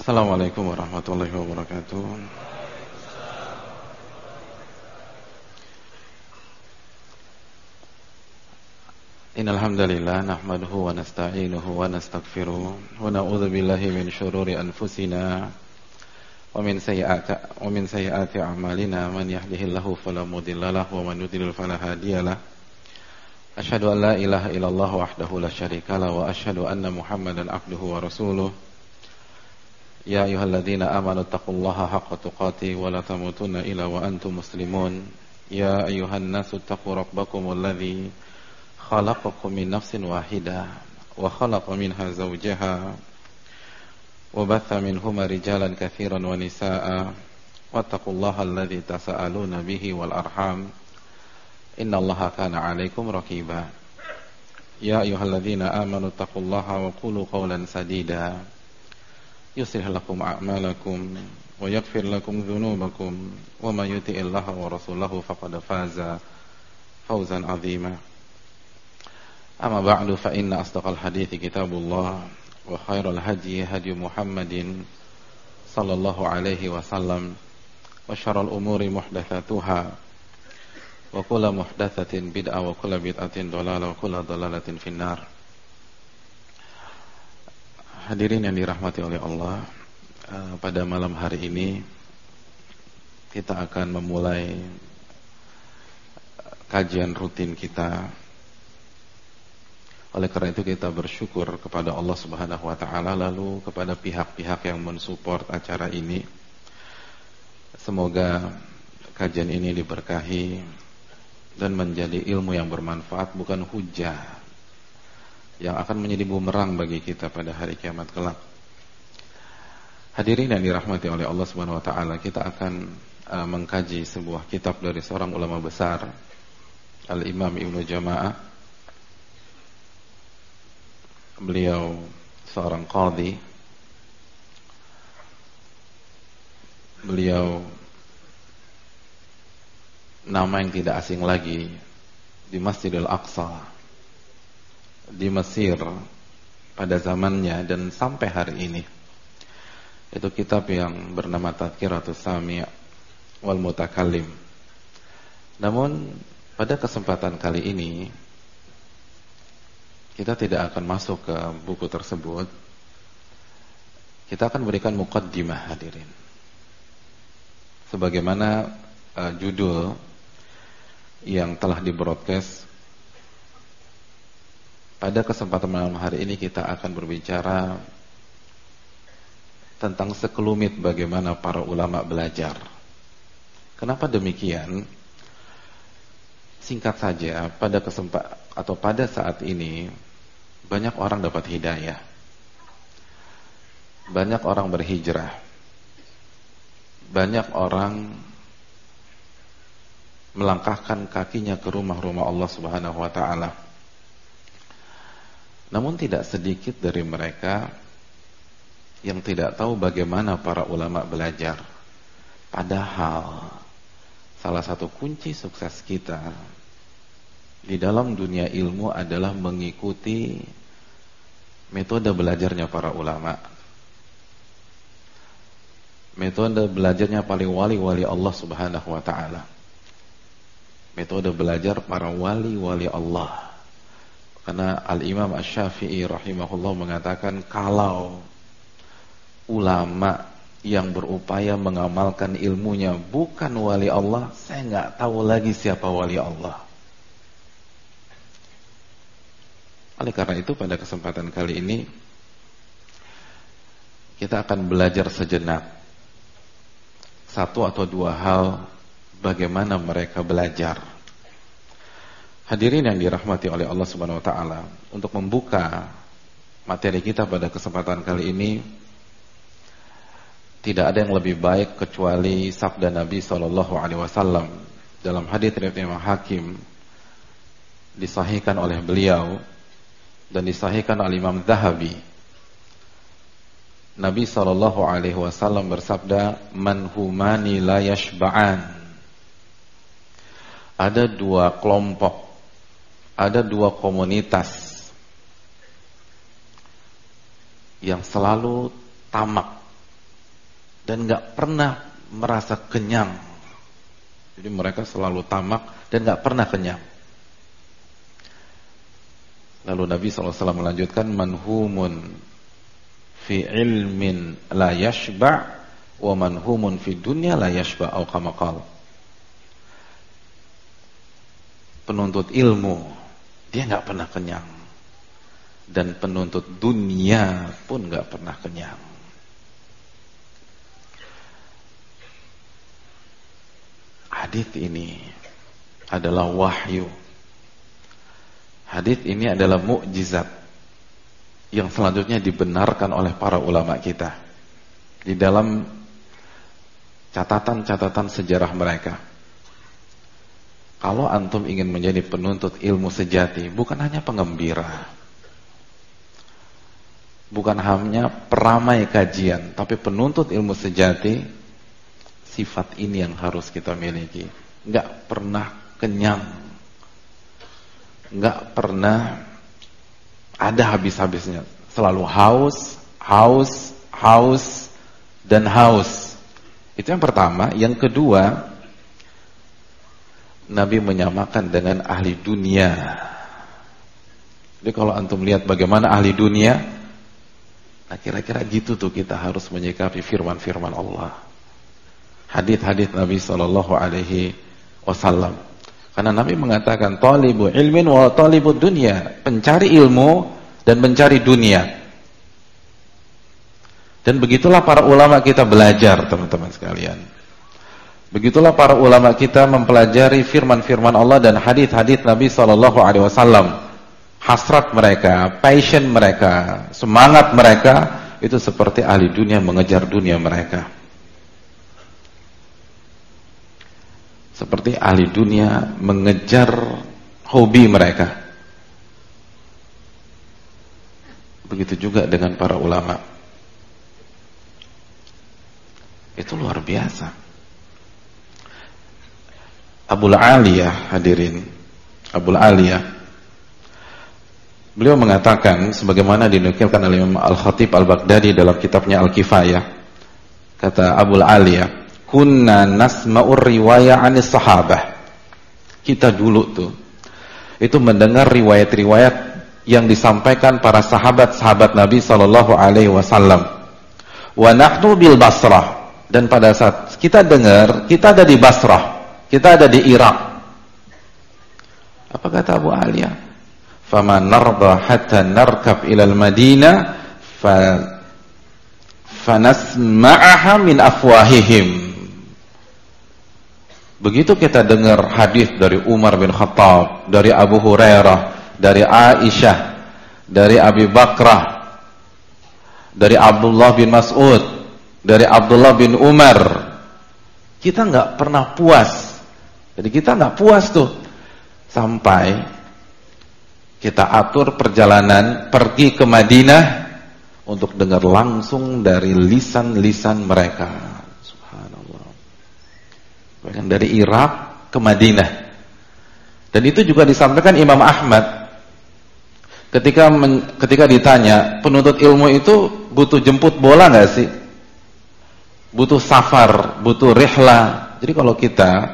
Assalamualaikum warahmatullahi wabarakatuh. Innal hamdalillah nahmaduhu wa nasta'inuhu wa nastaghfiruh wa na'udzu billahi min shururi anfusina wa min sayyiati a'malina man yahdihillahu fala mudilla lahu wa man yudlil fala hadiyalah. Asyhadu an la ilaha illallah wahdahu la syarikalah wa asyhadu anna Muhammadan abduhu wa rasuluh. Ya ayyuhalladzina amanu taqullaha haqqa tuqatih wa la tamutunna illa wa antum muslimun. Ya ayyuhan nasu taqu rabbakumul ladzi khalaqakum min nafsin wahidah wa khalaqa minha zawjaha wa batha minhuma rijalan katsiran wa nisaa'a wattaqullaha alladzi tasaaluna bihi wal arham innallaha kana 'alaikum raqiba. Ya ayyuhalladzina amanu taqullaha wa qulu qawlan sadida yuslih lakum a'malakum wa yaghfir lakum dhunubakum wa may yuti'illaha wa rasulahu faqad faza fawzan 'azima. Amma ba'du fa inna asdaqal hadithi kitabullah wa khairal hadi hadi Muhammadin sallallahu alaihi wasallam wa syarrul umuri muhdatsatuha wa kullu muhdatsatin bid'ah wa kullu bid'atin dhalalah wa kullu dhalalatin finnar. Hadirin yang dirahmati oleh Allah, pada malam hari ini kita akan memulai kajian rutin kita. Oleh karena itu kita bersyukur kepada Allah Subhanahu wa taala, lalu kepada pihak-pihak yang mensupport acara ini. Semoga kajian ini diberkahi dan menjadi ilmu yang bermanfaat, bukan hujah yang akan menjadi bumerang bagi kita pada hari kiamat kelak. Hadirin yang dirahmati oleh Allah Subhanahu wa taala, kita akan mengkaji sebuah kitab dari seorang ulama besar, Al-Imam Ibnu Jama'ah. Beliau seorang qadhi. Beliau nama yang tidak asing lagi di Masjidil Aqsa di Mesir pada zamannya dan sampai hari ini. Itu kitab yang bernama Tadhkiratus Sami' wal Mutakallim. Namun pada kesempatan kali ini kita tidak akan masuk ke buku tersebut. Kita akan berikan muqaddimah, hadirin. Sebagaimana judul yang telah di-broadcast, pada kesempatan malam hari ini kita akan berbicara tentang sekelumit bagaimana para ulama belajar. Kenapa demikian? Singkat saja, pada saat ini banyak orang dapat hidayah, banyak orang berhijrah, banyak orang melangkahkan kakinya ke rumah-rumah Allah Subhanahu wa taala. Namun tidak sedikit dari mereka yang tidak tahu bagaimana para ulama belajar. Padahal salah satu kunci sukses kita di dalam dunia ilmu adalah mengikuti metode belajarnya para ulama. Metode belajarnya paling wali-wali Allah Subhanahu wa taala. Metode belajar para wali-wali Allah. Karena Al-Imam Asy-Syafi'i rahimahullah mengatakan, kalau ulama yang berupaya mengamalkan ilmunya bukan wali Allah, saya nggak tahu lagi siapa wali Allah. Oleh karena itu pada kesempatan kali ini kita akan belajar sejenak satu atau dua hal bagaimana mereka belajar. Hadirin yang dirahmati oleh Allah Subhanahu wa taala, untuk membuka materi kita pada kesempatan kali ini, tidak ada yang lebih baik kecuali sabda Nabi SAW dalam hadits riwayat Imam Hakim, disahihkan oleh beliau dan disahihkan oleh Imam Dzahabi. Nabi SAW bersabda, man humani la yashba'an. Ada dua kelompok, ada dua komunitas yang selalu tamak, dan nggak pernah merasa kenyang. Jadi mereka selalu tamak dan nggak pernah kenyang. Lalu Nabi SAW melanjutkan, manhumun fi ilmin la yashba' wa manhumun fi dunya la yashba' atau kama qala. Penuntut ilmu dia nggak pernah kenyang, dan penuntut dunia pun nggak pernah kenyang. Hadits ini adalah wahyu. Hadits ini adalah mukjizat yang selanjutnya dibenarkan oleh para ulama kita di dalam catatan-catatan sejarah mereka. Kalau antum ingin menjadi penuntut ilmu sejati, bukan hanya pengembira, bukan hanya peramai kajian, tapi penuntut ilmu sejati, sifat ini yang harus kita miliki. Nggak pernah kenyang, nggak pernah ada habis-habisnya, selalu haus, haus, haus, dan haus. Itu yang pertama. Yang kedua, Nabi menyamakan dengan ahli dunia. Jadi kalau antum lihat bagaimana ahli dunia, nah kira-kira gitu tuh kita harus menyikapi firman-firman Allah, hadits-hadits Nabi SAW. Karena Nabi mengatakan talibu ilmin wa talibu dunya, pencari ilmu dan mencari dunia. Dan begitulah para ulama kita belajar, teman-teman sekalian. Begitulah para ulama kita mempelajari firman-firman Allah dan hadits-hadits Nabi SAW. Hasrat mereka, passion mereka, semangat mereka itu seperti ahli dunia mengejar dunia mereka. Seperti ahli dunia mengejar hobi mereka. Begitu juga dengan para ulama. Itu luar biasa. Abul Aliyah, hadirin, Abul Aliyah, beliau mengatakan sebagaimana dinukilkan oleh Imam Al-Khatib Al-Baghdadi dalam kitabnya Al-Kifayah. Kata Abul Aliyah, kunna nasma'ur riwayah anis sahabah. Kita dulu tuh itu mendengar riwayat-riwayat yang disampaikan para sahabat-sahabat Nabi SAW. Wa nahnu bil Basrah, dan pada saat kita dengar, kita ada di Basrah, kita ada di Irak. Apa kata Abu Aliyah? Faman narda hatta narkab ilal Madinah fanasma'aha min afwahihim. Begitu kita dengar hadis dari Umar bin Khattab, dari Abu Hurairah, dari Aisyah, dari Abi Bakrah, dari Abdullah bin Mas'ud, dari Abdullah bin Umar, kita nggak pernah puas. Jadi kita nggak puas tuh sampai kita atur perjalanan pergi ke Madinah untuk dengar langsung dari lisan-lisan mereka. Subhanallah. Bahkan dari Irak ke Madinah. Dan itu juga disampaikan Imam Ahmad ketika ditanya, penuntut ilmu itu butuh jemput bola nggak sih? Butuh safar, butuh rihlah. Jadi kalau kita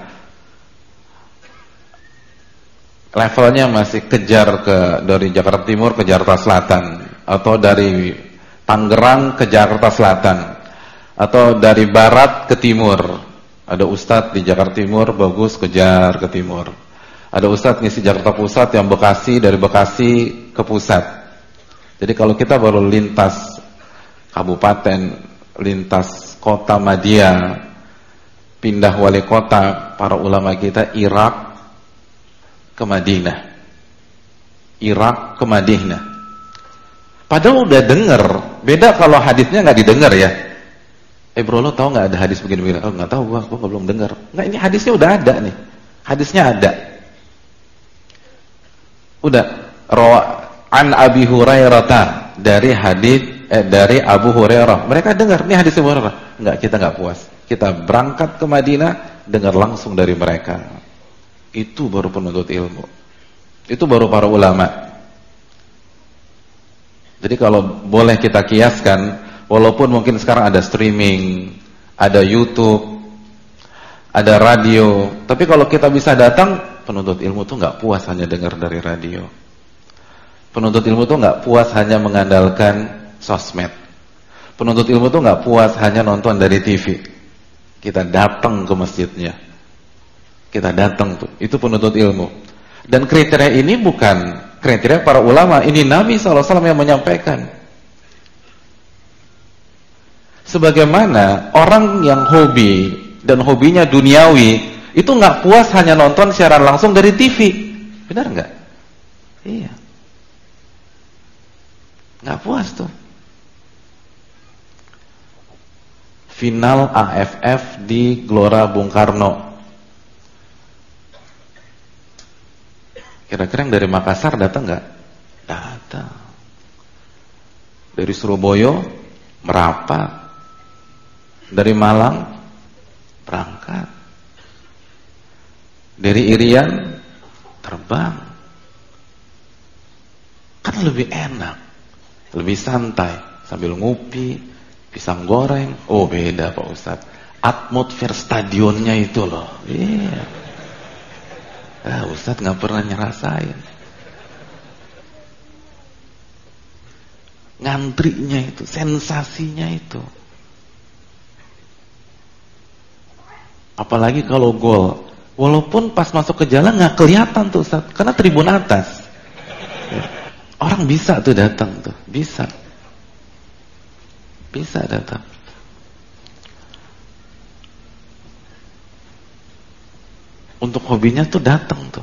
levelnya masih kejar dari Jakarta Timur ke Jakarta Selatan, atau dari Tangerang ke Jakarta Selatan, atau dari barat ke timur. Ada ustadz di Jakarta Timur, bagus kejar ke timur. Ada ustadz ngisi Jakarta Pusat yang Bekasi, dari Bekasi ke pusat. Jadi kalau kita baru lintas kabupaten, lintas kota Madia, pindah wali kota, para ulama kita Irak ke Madinah, Irak ke Madinah. Padahal udah denger. Beda kalau hadisnya nggak didengar ya. Bro, lo tau nggak ada hadis begini-begini? Oh nggak tahu, gua belum dengar. Nggak, ini hadisnya udah ada nih. Hadisnya ada. Udah. An Abi Hurairah, dari hadis dari Abu Hurairah. Mereka dengar nih hadis Abu Hurairah. Nggak, kita nggak puas. Kita berangkat ke Madinah, dengar langsung dari mereka. Itu baru penuntut ilmu. Itu baru para ulama. Jadi kalau boleh kita kiaskan, walaupun mungkin sekarang ada streaming, ada YouTube, ada radio. Tapi kalau kita bisa datang, penuntut ilmu tuh nggak puas hanya dengar dari radio. Penuntut ilmu tuh nggak puas hanya mengandalkan sosmed. Penuntut ilmu tuh nggak puas hanya nonton dari TV. Kita datang ke masjidnya. Kita datang tuh. Itu penuntut ilmu. Dan kriteria ini bukan kriteria para ulama. Ini Nabi SAW yang menyampaikan. Sebagaimana orang yang hobi dan hobinya duniawi itu nggak puas hanya nonton siaran langsung dari TV. Benar nggak? Iya. Nggak puas tuh. Final AFF di Gelora Bung Karno. Kira-kira yang dari Makassar datang nggak? Datang. Dari Surabaya merapat. Dari Malang berangkat. Dari Irian terbang. Kan lebih enak, lebih santai, sambil ngopi, pisang goreng. Oh beda Pak Ustadz, atmosfer stadionnya itu loh. Iya. Ustadz nggak pernah nyerasain. Ngantrinya itu, sensasinya itu. Apalagi kalau gol, walaupun pas masuk ke jalan nggak kelihatan tuh Ustadz, karena tribun atas. Orang bisa tuh datang tuh, bisa datang. Untuk hobinya tuh datang tuh.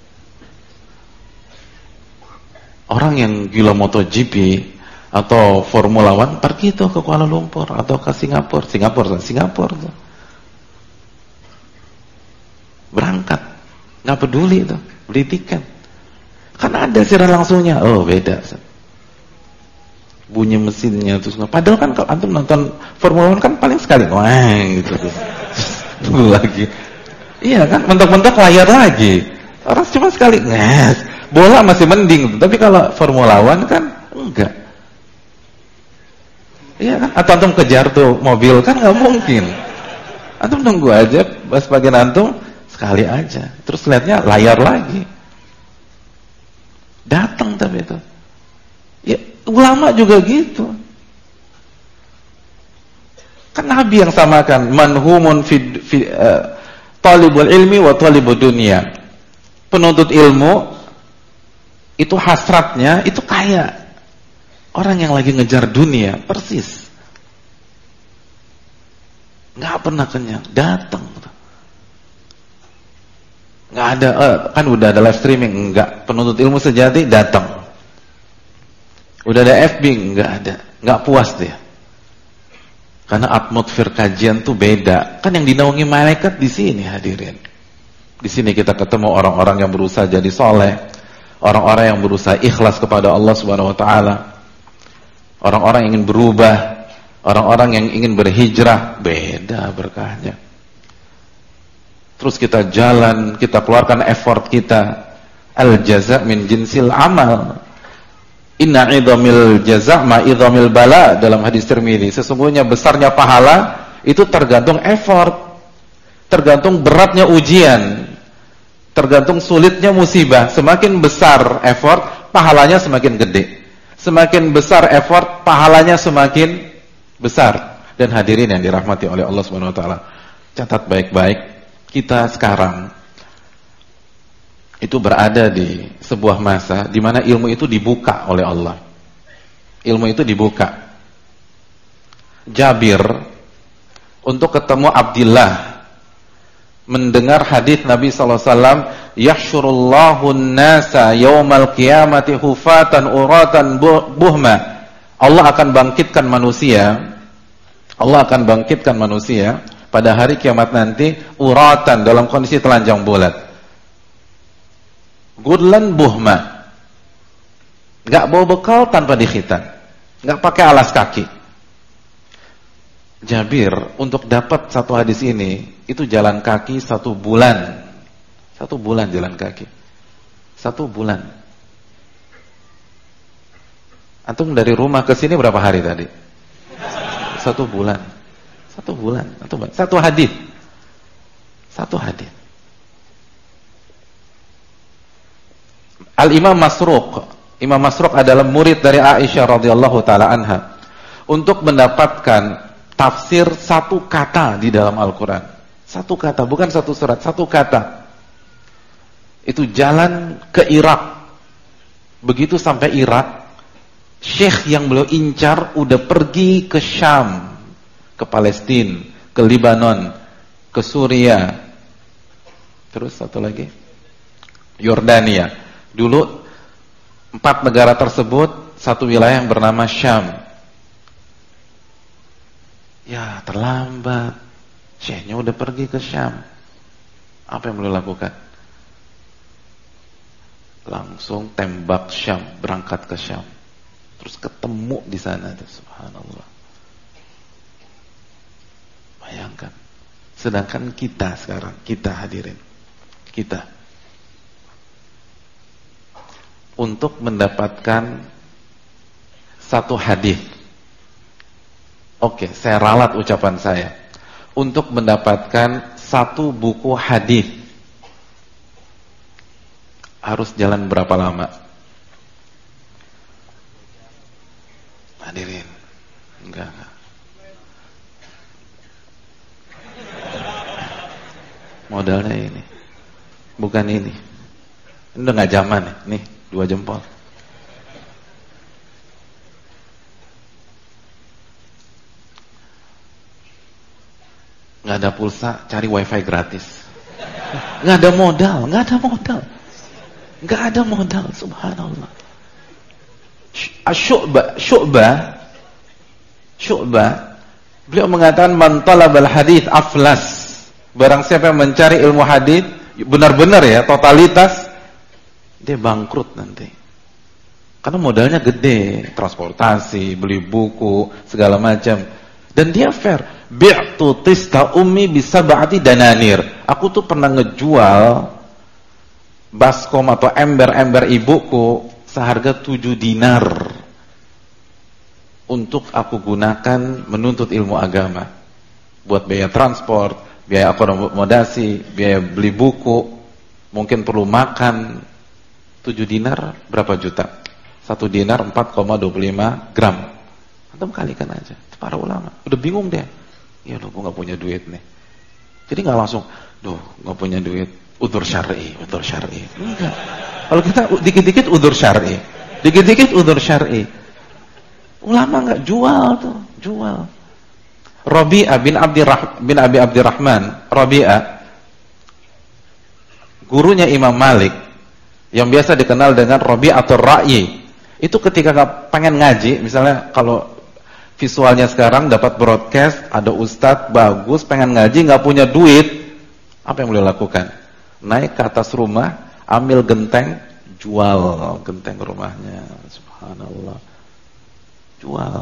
Orang yang gila MotoGP atau Formula One pergi tuh ke Kuala Lumpur atau ke Singapura tuh. Berangkat, nggak peduli tuh, beli tiket. Kan ada siaran langsungnya. Oh beda. Bunyi mesinnya terus. Padahal kan kalau antum nonton Formula 1 kan paling sekali, wah gitu. Tunggu lagi. Iya kan, mentok-mentok layar lagi. Orang cuma sekali nges. Bola masih mending, tapi kalau Formula 1 kan enggak. Iya kan? Atau antum kejar tuh mobil kan nggak mungkin. Antum nunggu aja, pas bagian antum sekali aja. Terus lihatnya layar lagi. Datang tapi itu. Ya, ulama juga gitu. Kan Nabi yang samakan manhumun talibul ilmi wa talibud dunia. Penuntut ilmu itu hasratnya itu kayak orang yang lagi ngejar dunia, persis. Nggak pernah kenyang, datang. Nggak ada, kan udah ada live streaming, enggak. Penuntut ilmu sejati datang. Udah ada FB, enggak ada, nggak puas dia. Karena atmosfer kajian tuh beda. Kan yang dinaungi malaikat di sini hadirin. Di sini kita ketemu orang-orang yang berusaha jadi soleh, orang-orang yang berusaha ikhlas kepada Allah Subhanahu Wa Taala, orang-orang yang ingin berubah, orang-orang yang ingin berhijrah, beda berkahnya. Terus kita jalan, kita keluarkan effort kita. Al-jaza' min jinsil amal. Inna idhamil jaza' ma idhamil bala, dalam hadis Tirmidzi. Sesungguhnya besarnya pahala itu tergantung effort, tergantung beratnya ujian, tergantung sulitnya musibah. Semakin besar effort, pahalanya semakin gede. Semakin besar effort, pahalanya semakin besar. Dan hadirin yang dirahmati oleh Allah Subhanahu wa taala, catat baik-baik. Kita sekarang itu berada di sebuah masa di mana ilmu itu dibuka oleh Allah. Ilmu itu dibuka. Jabir untuk ketemu Abdillah mendengar hadis Nabi sallallahu alaihi wasallam, "Yahsyurullahu an-nasa yaumal qiyamati hufatan uratan buhma." Allah akan bangkitkan manusia. Allah akan bangkitkan manusia pada hari kiamat nanti uratan, dalam kondisi telanjang bulat. Gudlan buhma. Enggak bawa bekal, tanpa dikhitan. Enggak pakai alas kaki. Jabir untuk dapat satu hadis ini itu jalan kaki 1 bulan. 1 bulan jalan kaki. 1 bulan. Antum dari rumah ke sini berapa hari tadi? 1 bulan. 1 bulan, satu hadis. Satu hadis. Al-Imam Masruq. Imam Masruq adalah murid dari Aisyah radhiyallahu taala anha. Untuk mendapatkan tafsir satu kata di dalam Al-Quran. Satu kata, bukan satu surat, satu kata. Itu jalan ke Irak. Begitu sampai Irak, syekh yang beliau incar udah pergi ke Syam, ke Palestina, ke Libanon, ke Suria. Terus satu lagi, Yordania. Dulu 4 negara tersebut, satu wilayah yang bernama Syam. Ya, terlambat. Syekhnya udah pergi ke Syam. Apa yang beliau lakukan? Langsung tembak Syam, berangkat ke Syam. Terus ketemu di sana, subhanallah. Bayangkan. Sedangkan kita sekarang, kita hadirin, kita untuk mendapatkan satu hadis. Oke, saya ralat ucapan saya. Untuk mendapatkan satu buku hadis harus jalan berapa lama? Hadirin, enggak. Modalnya ini, bukan ini. Ini udah nggak zaman nih, 2 jempol. Nggak ada pulsa, cari wifi gratis. Nggak ada modal, nggak ada modal, subhanallah. Syu'bah, beliau mengatakan man talabal hadits aflas. Barang siapa yang mencari ilmu hadits benar-benar ya, totalitas, dia bangkrut nanti. Karena modalnya gede, transportasi, beli buku, segala macam. Dan dia fair. Bi'tu tista ummi bisab'ati dananir. Aku tuh pernah ngejual baskom atau ember-ember ibuku seharga 7 dinar untuk aku gunakan menuntut ilmu agama, buat biaya transport, biaya akomodasi, biaya beli buku, mungkin perlu makan. 7 dinar berapa juta? 1 dinar 4,25 gram. Antum kalikan aja. Para ulama udah bingung deh. Ya loh, gue gak punya duit nih. Jadi gak langsung, duh gak punya duit, udzur syar'i. Enggak. Kalau kita dikit-dikit udzur syar'i, dikit-dikit udzur syar'i. Ulama gak jual tuh, jual. Rabi'ah bin Abi Abdirrahman, Rabi'ah, gurunya Imam Malik, yang biasa dikenal dengan Rabi'atul Ra'yi. Itu ketika gak pengen ngaji, misalnya kalau visualnya sekarang dapat broadcast, ada ustadz bagus, pengen ngaji, nggak punya duit, apa yang beliau lakukan? Naik ke atas rumah, ambil genteng, jual genteng rumahnya, subhanallah, jual.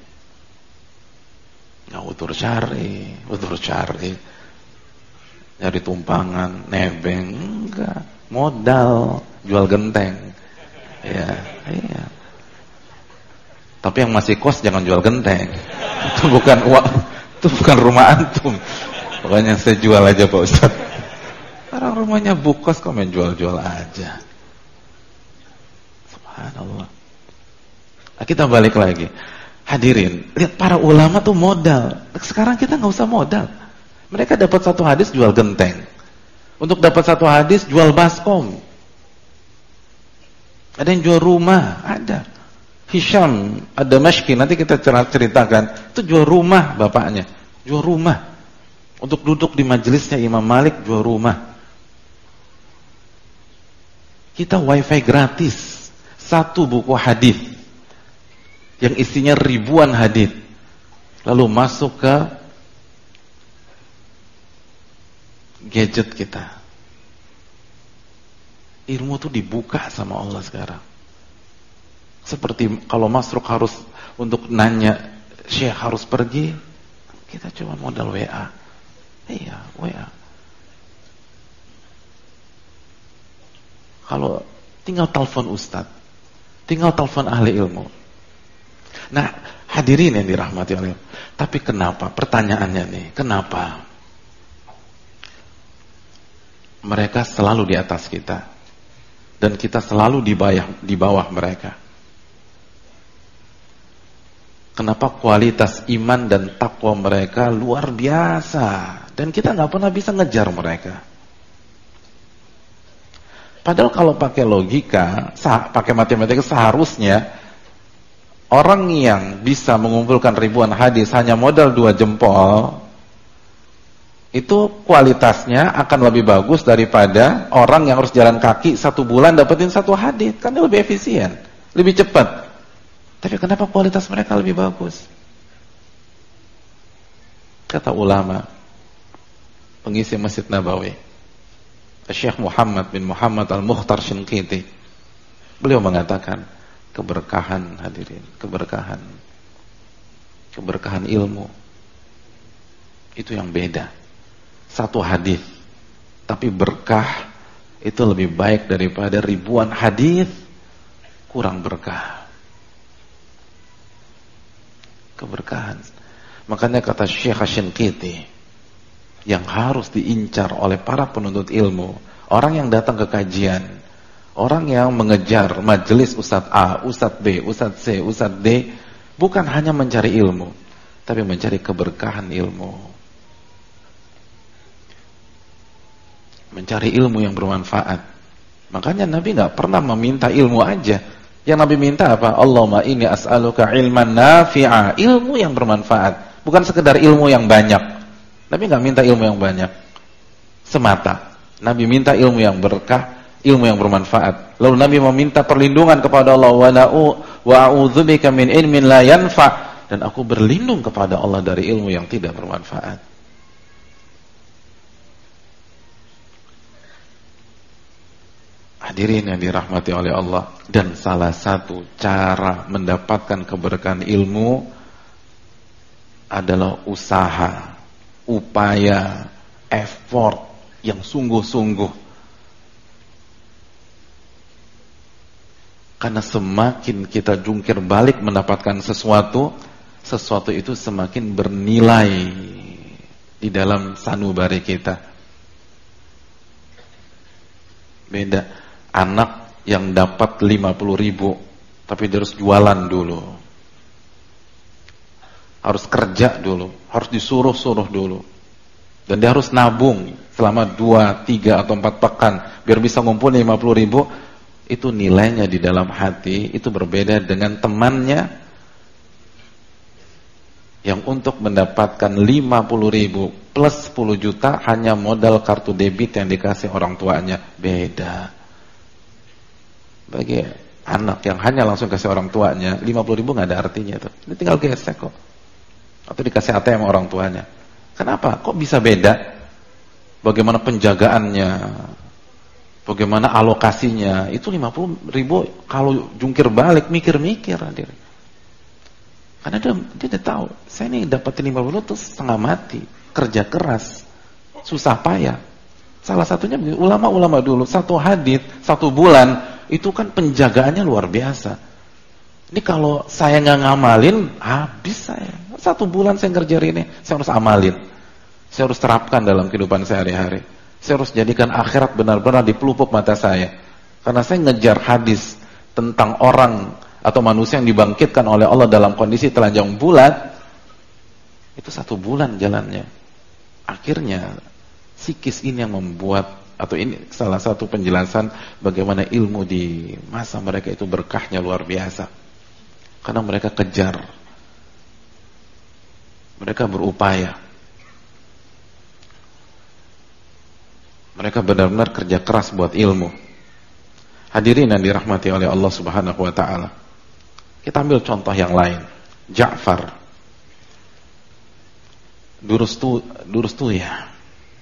Nggak udzur syar'i, nyari tumpangan, nebeng, enggak, modal, jual genteng, ya, iya. Tapi yang masih kos jangan jual genteng. Itu bukan uang, itu bukan rumah antum. Pokoknya saya jual aja Pak Ustaz. Orang rumahnya bukos kok main jual-jual aja. Subhanallah. Nah, kita balik lagi. Hadirin, lihat para ulama tuh modal. Sekarang kita nggak usah modal. Mereka dapat satu hadis jual genteng. Untuk dapat satu hadis jual baskom. Ada yang jual rumah, ada. Hisham ad-Damashqi, nanti kita ceritakan, itu jual rumah bapaknya, jual rumah untuk duduk di majelisnya Imam Malik, jual rumah. Kita wifi gratis, 1 buku hadis yang isinya ribuan hadis, lalu masuk ke gadget kita. Ilmu tuh dibuka sama Allah sekarang. Seperti kalau Masruq harus untuk nanya, Syekh harus pergi, kita cuma modal WA. Iya, WA. Kalau tinggal telepon ustaz, tinggal telepon ahli ilmu. Nah, Hadirin yang dirahmati Allah. Tapi kenapa? Pertanyaannya nih, kenapa mereka selalu di atas kita dan kita selalu di bawah mereka? Kenapa kualitas iman dan takwa mereka luar biasa dan kita nggak pernah bisa ngejar mereka? Padahal kalau pakai logika, pakai matematika, seharusnya orang yang bisa mengumpulkan ribuan hadis hanya modal 2 jempol, itu kualitasnya akan lebih bagus daripada orang yang harus jalan kaki 1 bulan dapetin 1 hadis. Kan lebih efisien, lebih cepat. Tapi kenapa kualitas mereka lebih bagus? Kata ulama pengisi Masjid Nabawi, Syekh Muhammad bin Muhammad Al-Mukhtar Shinqiti, beliau mengatakan, keberkahan hadirin, keberkahan ilmu itu yang beda. 1 hadis tapi berkah itu lebih baik daripada ribuan hadis kurang berkah. Keberkahan. Makanya kata Syekh Shinqiti, yang harus diincar oleh para penuntut ilmu, orang yang datang ke kajian, orang yang mengejar majelis Ustadz A, Ustadz B, Ustadz C, Ustadz D, bukan hanya mencari ilmu, tapi mencari keberkahan ilmu, mencari ilmu yang bermanfaat. Makanya Nabi nggak pernah meminta ilmu aja. Yang Nabi minta apa? Allahumma inni as'aluka ilman nafi'a, ilmu yang bermanfaat, bukan sekedar ilmu yang banyak. Nabi nggak minta ilmu yang banyak semata. Nabi minta ilmu yang berkah, ilmu yang bermanfaat. Lalu Nabi meminta perlindungan kepada Allah, wa a'udzubika min ilmin la yanfa', dan aku berlindung kepada Allah dari ilmu yang tidak bermanfaat. Hadirin yang dirahmati oleh Allah, dan salah satu cara mendapatkan keberkahan ilmu adalah usaha, upaya, effort yang sungguh-sungguh. Karena semakin kita jungkir balik mendapatkan sesuatu itu semakin bernilai di dalam sanubari kita. Beda anak yang dapat 50.000 tapi dia harus jualan dulu, harus kerja dulu, harus disuruh-suruh dulu, dan dia harus nabung selama 2, 3 atau 4 pekan biar bisa ngumpul 50.000. Itu nilainya di dalam hati itu berbeda dengan temannya yang untuk mendapatkan 50.000 plus 10 juta hanya modal kartu debit yang dikasih orang tuanya. Beda. Bagi anak yang hanya langsung kasih orang tuanya 50.000 nggak ada artinya tuh. Ini tinggal gesek kok. Atau dikasih ATM orang tuanya. Kenapa? Kok bisa beda? Bagaimana penjagaannya? Bagaimana alokasinya? Itu 50.000 kalau jungkir balik mikir-mikir hadir. Karena dia udah tahu, saya ini dapatin 50 tuh setengah mati, kerja keras, susah payah. Salah satunya ulama-ulama dulu, 1 hadits 1 bulan itu kan penjagaannya luar biasa. Ini kalau saya nggak ngamalin, habis saya. 1 bulan saya ngerjain ini, saya harus amalin. Saya harus terapkan dalam kehidupan sehari-hari. Saya harus jadikan akhirat benar-benar di pelupuk mata saya. Karena saya ngejar hadis tentang orang atau manusia yang dibangkitkan oleh Allah dalam kondisi telanjang bulat, itu 1 bulan jalannya. Akhirnya sikis ini yang membuat, atau ini salah satu penjelasan bagaimana ilmu di masa mereka itu berkahnya luar biasa. Karena mereka kejar, mereka berupaya, mereka benar-benar kerja keras buat ilmu. Hadirin yang dirahmati oleh Allah Subhanahu wa taala. Kita ambil contoh yang lain. Ja'far Durustuyah.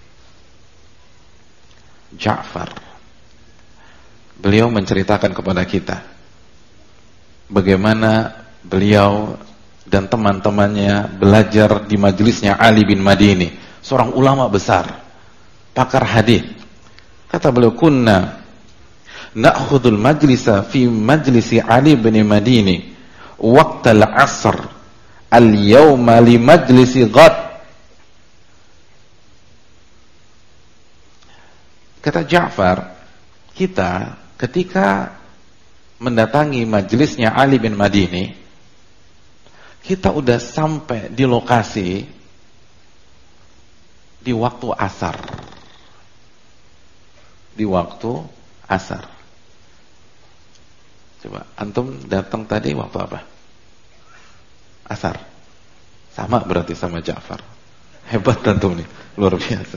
Ja'far, beliau menceritakan kepada kita bagaimana beliau dan teman-temannya belajar di majelisnya Ali bin Madini, seorang ulama besar, pakar hadis. Kata beliau, kunna na'khudul majlisa fi majlisi Ali bin Madini waqtal asr al-yawma li majlisi ghad. Kata Ja'far, kita ketika mendatangi majelisnya Ali bin Madini, kita udah sampai di lokasi di waktu asar. Di waktu asar. Coba, antum datang tadi waktu apa? Asar. Sama berarti sama Ja'far. Hebat antum nih, luar biasa.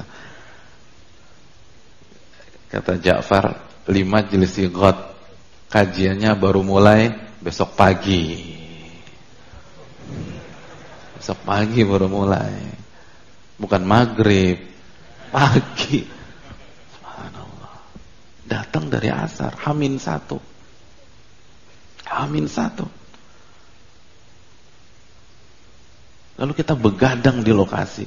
Kata Ja'far, 5 jilisi ghad, kajiannya baru mulai besok pagi. Besok pagi baru mulai. Bukan maghrib, pagi. Subhanallah. Datang dari asar, Hamin 1. Hamin 1. Lalu kita begadang di lokasi.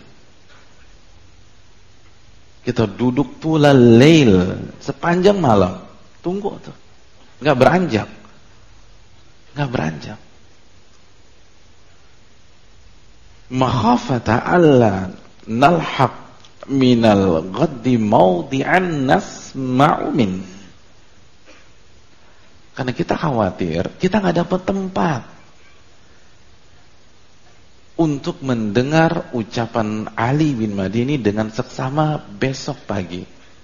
Kita duduk tulal lail sepanjang malam. Tunggu tuh. Enggak beranjak. Enggak beranjak. Makhafata alla nalhaq minal ghaddi mawdi'an nasma'u min. Karena kita khawatir kita enggak dapat tempat untuk mendengar ucapan Ali bin Madini dengan seksama besok pagi.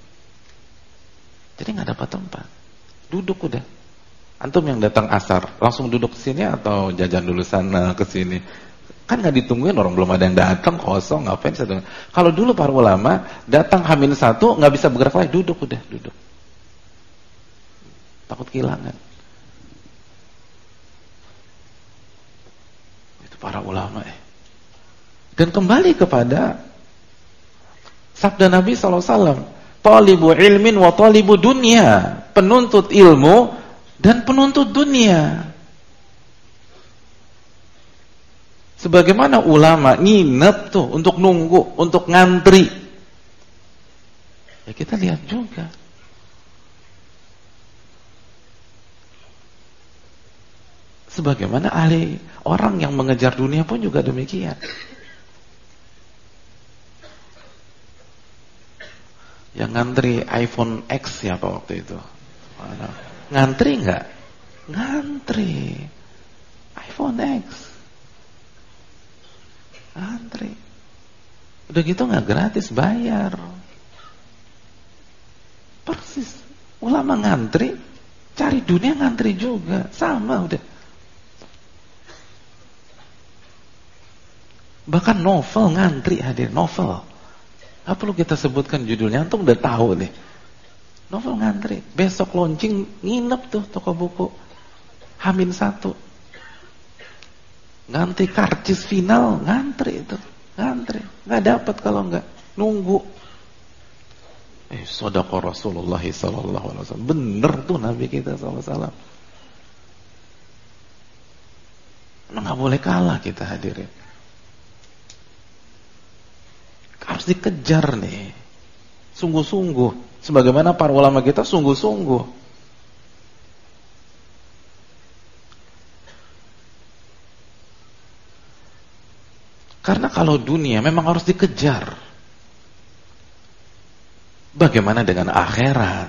Jadi nggak dapat tempat. Duduk udah. Antum yang datang asar, langsung duduk ke sini atau jajan dulu sana ke sini? Kan nggak ditungguin, orang belum ada yang datang, kosong, ngapain saya dengar. Kalau dulu para ulama datang Hamin 1 nggak bisa bergerak lagi, duduk udah, duduk. Takut kehilangan. Itu para ulama Dan kembali kepada sabda Nabi SAW, talibu ilmin wa talibu dunya, penuntut ilmu dan penuntut dunia. Sebagaimana ulama nginep tuh untuk nunggu, untuk ngantri. Ya kita lihat juga. Sebagaimana ahli orang yang mengejar dunia pun juga demikian. Yang ngantri iPhone X siapa waktu itu? Ngantri enggak? Ngantri iPhone X. Ngantri. Udah gitu enggak gratis, bayar. Persis. Ulama ngantri, cari dunia ngantri juga, sama udah. Bahkan novel ngantri hadir, novel. Apa perlu kita sebutkan judulnya, antum udah tahu nih. Novel ngantri, besok launching nginep tuh toko buku. Hamin 1. Ngantri karcis final, ngantri itu, ngantri. Enggak dapat kalau enggak nunggu. Shadaqa Rasulullah sallallahu alaihi wasallam. Bener tuh Nabi kita sallallahu alaihi wasallam. Enggak boleh kalah kita hadirin. Harus dikejar nih, sungguh-sungguh. Sebagaimana para ulama kita sungguh-sungguh. Karena kalau dunia memang harus dikejar. Bagaimana dengan akhirat?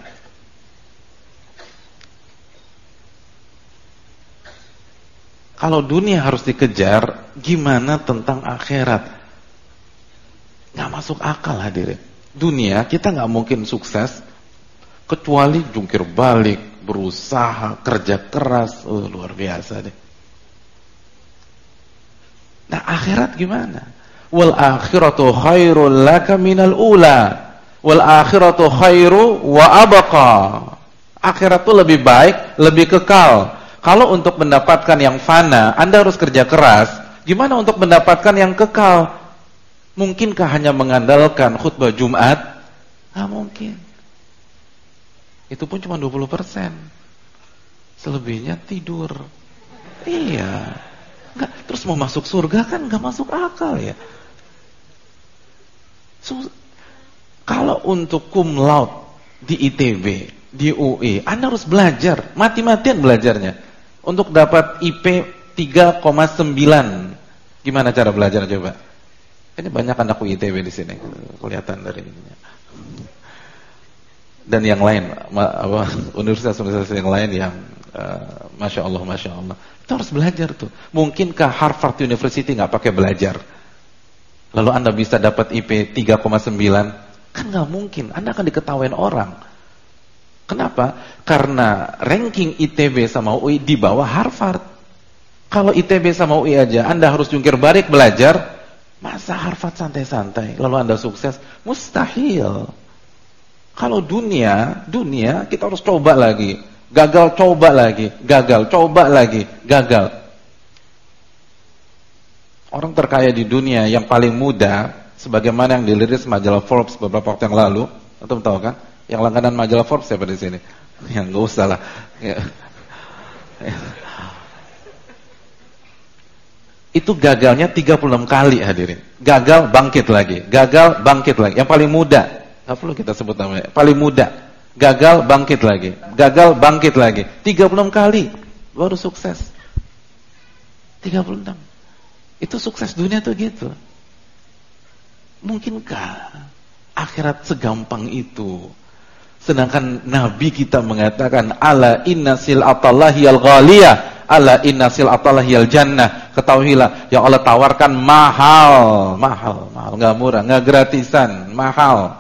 Kalau dunia harus dikejar, gimana tentang akhirat? Nggak masuk akal hadirin. Dunia kita nggak mungkin sukses kecuali jungkir balik, berusaha, kerja keras, luar biasa deh. Nah akhirat gimana? Wal akhiratu khairul laka minal ula, wal akhiratu khairu wa abqa. Akhirat itu lebih baik, lebih kekal. Kalau untuk mendapatkan yang fana, Anda harus kerja keras. Gimana untuk mendapatkan yang kekal? Mungkinkah hanya mengandalkan khutbah Jumat? Nggak mungkin. Itu pun cuma 20%. Selebihnya tidur. Iya. Nggak, terus mau masuk surga kan nggak masuk akal ya. Kalau untuk cum laude di ITB, di UI, Anda harus belajar, mati-matian belajarnya untuk dapat IP 3,9. Gimana cara belajar coba? Ini banyak anak ITB di sini, kelihatan dari ini. Dan yang lain, universitas-universitas yang lain yang Masya Allah, itu harus belajar tuh. Mungkinkah Harvard University nggak pakai belajar? Lalu Anda bisa dapat IP 3,9? Kan nggak mungkin, Anda akan diketawain orang. Kenapa? Karena ranking ITB sama UI di bawah Harvard. Kalau ITB sama UI aja Anda harus jungkir balik belajar, masa Harvard santai-santai lalu Anda sukses? Mustahil. Kalau dunia kita harus coba lagi, gagal coba lagi, gagal coba lagi, gagal. Orang terkaya di dunia yang paling muda, sebagaimana yang diliris majalah Forbes beberapa waktu yang lalu, antum tahu kan? Yang langganan majalah Forbes siapa di sini? Yang enggak usah lah. Itu gagalnya 36 kali hadirin. Gagal bangkit lagi, gagal bangkit lagi. Yang paling muda, enggak perlu kita sebut namanya. Paling muda, gagal bangkit lagi, gagal bangkit lagi. 36 kali baru sukses. 36. Itu sukses dunia tuh gitu. Mungkinkah akhirat segampang itu? Sedangkan Nabi kita mengatakan ala inna sil'atallahi al-ghaliyah, ala inna sil'atallahi al-jannah. Ketahuilah yang Allah tawarkan mahal, enggak murah, enggak gratisan, mahal.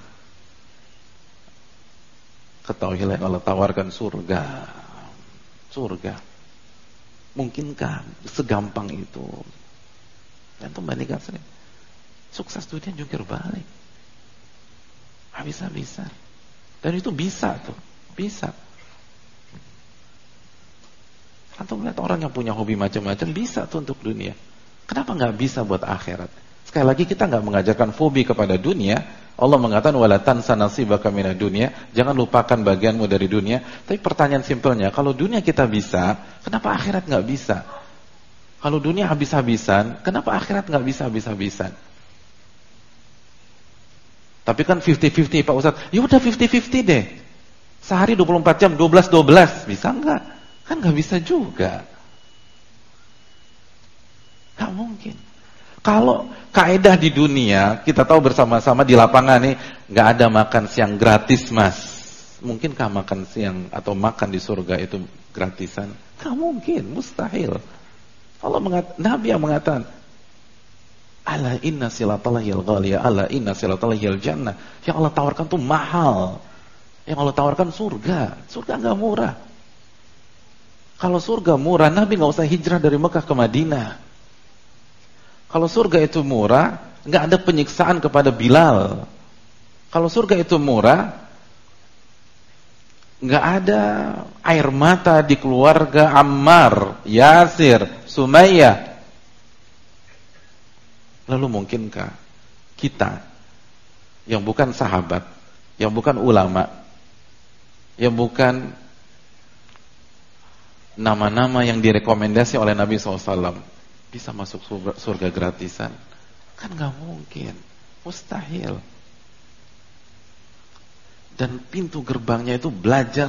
Ketahuilah yang Allah tawarkan surga. Mungkinkah segampang itu? Dan bandingkan sendiri. Sukses dunia jungkir balik. Habis-habisan. Dan itu bisa tuh. Bisa. Antum lihat orang yang punya hobi macam-macam bisa tuh untuk dunia. Kenapa nggak bisa buat akhirat? Sekali lagi kita nggak mengajarkan fobi kepada dunia. Allah mengatakan wala tansa nasibaka minad dunya. Jangan lupakan bagianmu dari dunia. Tapi pertanyaan simpelnya, kalau dunia kita bisa, kenapa akhirat nggak bisa? Kalau dunia habis-habisan, kenapa akhirat nggak bisa habis-habisan? Tapi kan 50-50 Pak Ustadz. Ya udah 50-50 deh. Sehari 24 jam 12-12, bisa nggak? Kan nggak bisa juga. Nggak mungkin. Kalau kaidah di dunia, kita tahu bersama-sama di lapangan nih, nggak ada makan siang gratis, Mas. Mungkinkah makan siang atau makan di surga itu gratisan? Nggak mungkin, mustahil. Nabi yang mengatakan, ala inna silatallahi al-ghaliyah, ala inna silatallahi al-jannah. Yang Allah tawarkan tuh mahal. Yang Allah tawarkan surga. Surga nggak murah. Kalau surga murah, Nabi nggak usah hijrah dari Mekah ke Madinah. Kalau surga itu murah, nggak ada penyiksaan kepada Bilal. Kalau surga itu murah, nggak ada air mata di keluarga Ammar, Yasir, Sumayyah. Lalu mungkinkah kita yang bukan sahabat, yang bukan ulama, yang bukan nama-nama yang direkomendasi oleh Nabi SAW bisa masuk surga gratisan? Kan gak mungkin, mustahil. Dan pintu gerbangnya itu belajar.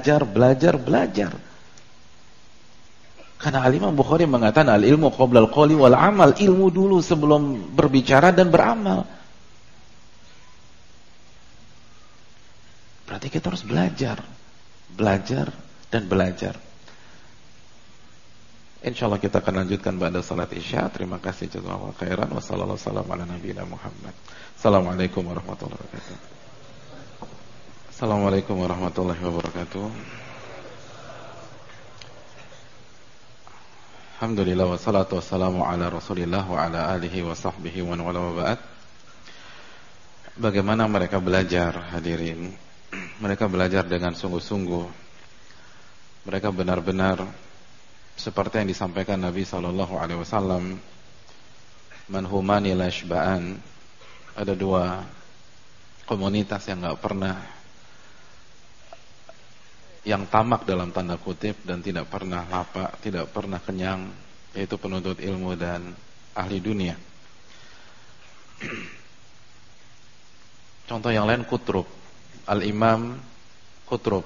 Karena Al-Imam Bukhari mengatakan al-ilmu qabla al-qawli wal amal. Ilmu dulu sebelum berbicara dan beramal. Berarti kita harus belajar dan belajar. Insyaallah kita akan lanjutkan pada salat Isya. Terima kasih jazakallahu khairan. Wassallallahu ala nabiyina Muhammad. Assalamualaikum warahmatullahi wabarakatuh. Assalamualaikum warahmatullahi wabarakatuh. Alhamdulillah wassalatu wassalamu ala Rasulillah wa ala alihi wa sahbihi wa wala wa ba'd. Bagaimana mereka belajar, hadirin? Mereka belajar dengan sungguh-sungguh. Mereka benar-benar seperti yang disampaikan Nabi SAW, man humani la yashba'an. Ada dua komunitas yang gak pernah, yang tamak dalam tanda kutip dan tidak pernah lapar, tidak pernah kenyang, yaitu penuntut ilmu dan ahli dunia. Contoh yang lain Qutrub, Al-Imam Qutrub.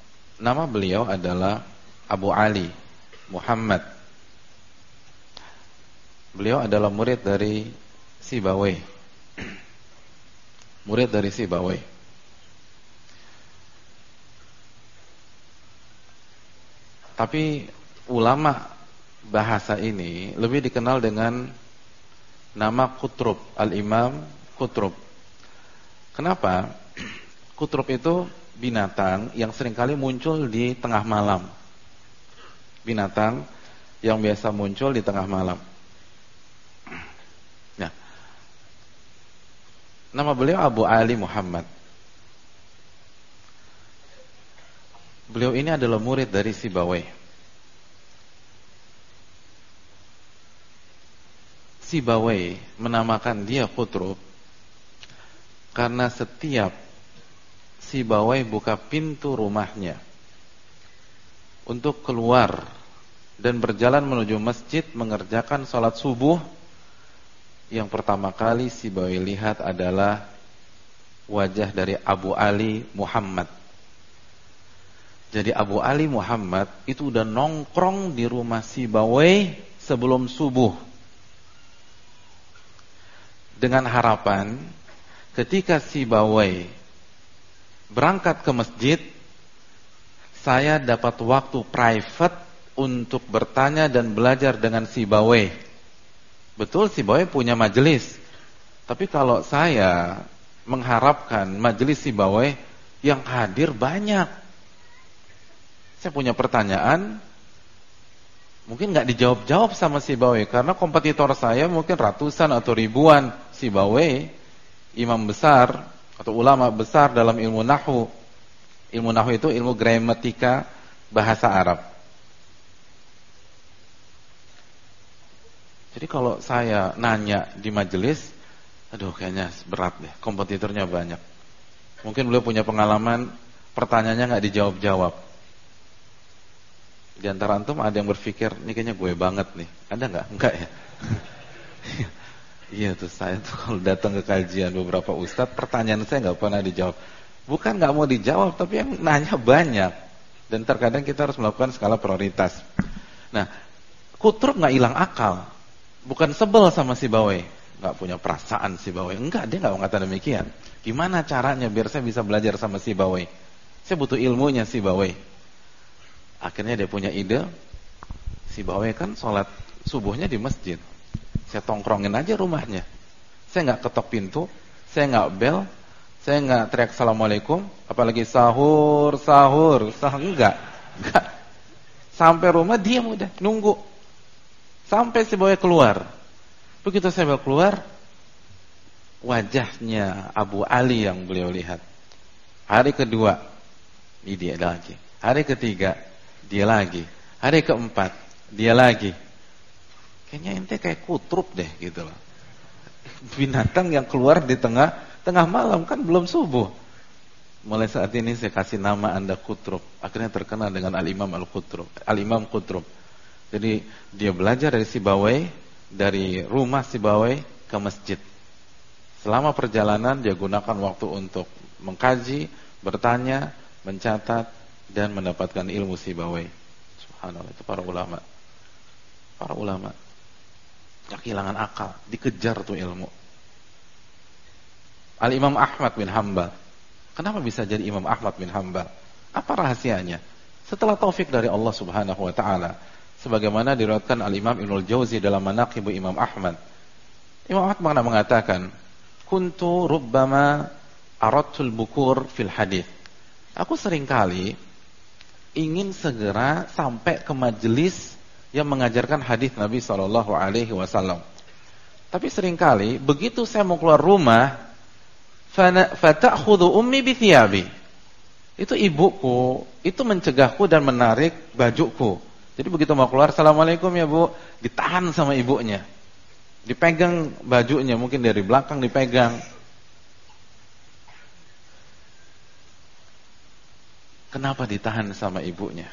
Nama beliau adalah Abu Ali Muhammad. Beliau adalah murid dari Sibawayh. Murid dari Sibawayh. Tapi ulama bahasa ini lebih dikenal dengan nama Qutrub, Al-Imam Qutrub. Kenapa? Qutrub itu binatang yang seringkali muncul di tengah malam. Binatang yang biasa muncul di tengah malam. Nah, nama beliau Abu Ali Muhammad. Beliau ini adalah murid dari Sibawayh. Sibawayh menamakan dia Qutrub karena setiap Sibawayh buka pintu rumahnya untuk keluar dan berjalan menuju masjid mengerjakan sholat subuh, yang pertama kali Sibawayh lihat adalah wajah dari Abu Ali Muhammad. Jadi Abu Ali Muhammad itu udah nongkrong di rumah Sibawayh sebelum subuh, dengan harapan ketika Sibawayh berangkat ke masjid, saya dapat waktu private untuk bertanya dan belajar dengan Sibawayh. Betul, Sibawayh punya majelis, tapi kalau saya mengharapkan majelis Sibawayh yang hadir banyak, saya punya pertanyaan mungkin nggak dijawab-jawab sama Sibawayh, karena kompetitor saya mungkin ratusan atau ribuan. Sibawayh imam besar atau ulama besar dalam ilmu nahwu. Ilmu nahwu itu ilmu gramatika bahasa Arab. Jadi kalau saya nanya di majelis, aduh kayaknya berat deh, kompetitornya banyak. Mungkin beliau punya pengalaman pertanyaannya nggak dijawab-jawab. Di antara antum ada yang berpikir, ini kayaknya gue banget nih. Ada nggak? Enggak ya? Iya tuh, saya tuh kalau datang ke kajian beberapa ustadz, pertanyaan saya nggak pernah dijawab. Bukan nggak mau dijawab, tapi yang nanya banyak. Dan terkadang kita harus melakukan skala prioritas. Nah, Qutrub nggak hilang akal. Bukan sebel sama Sibawayh, nggak punya perasaan Sibawayh. Enggak, dia nggak mengatakan demikian. Gimana caranya biar saya bisa belajar sama Sibawayh? Saya butuh ilmunya Sibawayh. Akhirnya dia punya ide, Sibawayh kan sholat subuhnya di masjid, saya tongkrongin aja rumahnya. Saya nggak ketok pintu, saya nggak bel, saya nggak teriak assalamualaikum, apalagi sahur, enggak. Sampai rumah diam udah, nunggu sampai Sibawayh keluar. Begitu saya keluar, wajahnya Abu Ali yang beliau lihat. Hari kedua, ini dia lagi. Hari ketiga, dia lagi. Hari keempat, dia lagi. Kayaknya ente kayak Qutrub deh gitu loh. Binatang yang keluar di tengah malam, kan belum subuh. Mulai saat ini saya kasih nama Anda Qutrub. Akhirnya terkenal dengan Al-Imam Al-Qutrub, Al-Imam Qutrub. Jadi dia belajar dari Sibawayh, dari rumah Sibawayh ke masjid. Selama perjalanan dia gunakan waktu untuk mengkaji, bertanya, mencatat, dan mendapatkan ilmu Sibawayh. Subhanallah, itu para ulama. Para ulama yang kehilangan akal, dikejar tuh ilmu. Al-Imam Ahmad bin Hanbal. Kenapa bisa jadi Imam Ahmad bin Hanbal? Apa rahasianya? Setelah taufik dari Allah Subhanahu wa taala, sebagaimana diriwayatkan Al-Imam Ibnul Jauzi dalam Manaqib Imam Ahmad. Imam Ahmad pernah mengatakan, "Kuntu rubbama aradtul bukur fil hadits." Aku seringkali ingin segera sampai ke majelis yang mengajarkan hadis Nabi SAW. Tapi seringkali begitu saya mau keluar rumah, fata'khudhu ummi bi thiyabi. Itu ibuku, itu mencegahku dan menarik bajuku. Jadi begitu mau keluar, assalamualaikum ya bu, ditahan sama ibunya, dipegang bajunya, mungkin dari belakang dipegang. Kenapa ditahan sama ibunya?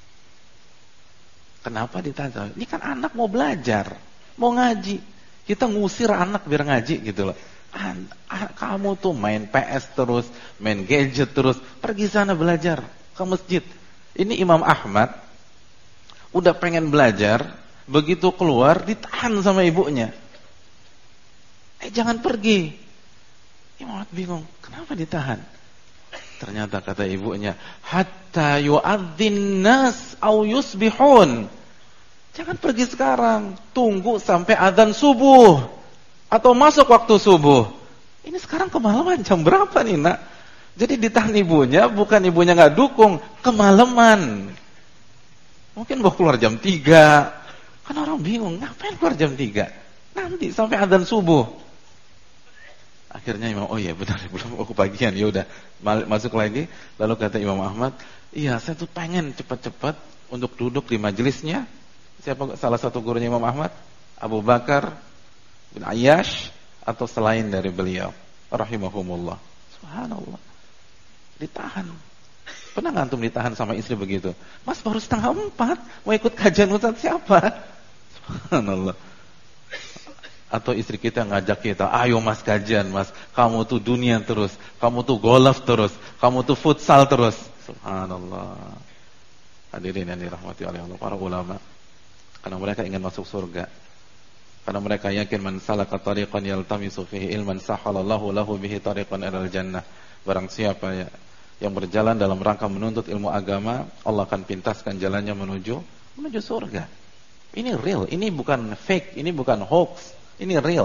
Kenapa ditahan? Ini kan anak mau belajar, mau ngaji. Kita ngusir anak biar ngaji gitu loh. Kamu tuh main PS terus, main gadget terus, pergi sana belajar ke masjid. Ini Imam Ahmad udah pengen belajar, Begitu keluar ditahan sama ibunya. Jangan pergi. Imam Ahmad bingung, kenapa ditahan? Ternyata kata ibunya, hatta yu'adzin nas au yusbihun. Jangan pergi sekarang, tunggu sampai adzan subuh atau masuk waktu subuh. Ini sekarang kemalaman, jam berapa nih nak? Jadi ditahan ibunya, bukan ibunya gak dukung, kemalaman. Mungkin mau keluar jam 3. Kan orang bingung, ngapain keluar jam 3? Nanti sampai adzan subuh. Akhirnya Imam, oh iya benar, belum aku pagian, ya udah masuk lagi. Lalu kata Imam Ahmad, iya saya tuh pengen cepat-cepat untuk duduk di majelisnya. Siapa salah satu gurunya Imam Ahmad? Abu Bakar bin Ayyash atau selain dari beliau, rahimahumullah. Subhanallah, ditahan. Pernah nggak antum ditahan sama istri begitu? Mas baru 3:30 mau ikut kajian Ustaz siapa? Subhanallah. Atau istri kita ngajak kita, ayo mas kajian mas, kamu tuh dunia terus, kamu tuh golf terus, kamu tuh futsal terus. Subhanallah. Hadirin yang dirahmati oleh Allah, para ulama, karena mereka ingin masuk surga, karena mereka yakin man salaka tariqan yaltamisu fihi ilman sahalallahu lahu bihi tariqan ilal jannah. Barang siapa ya yang berjalan dalam rangka menuntut ilmu agama, Allah akan pintaskan jalannya menuju surga. Ini real, ini bukan fake, ini bukan hoax. Ini real.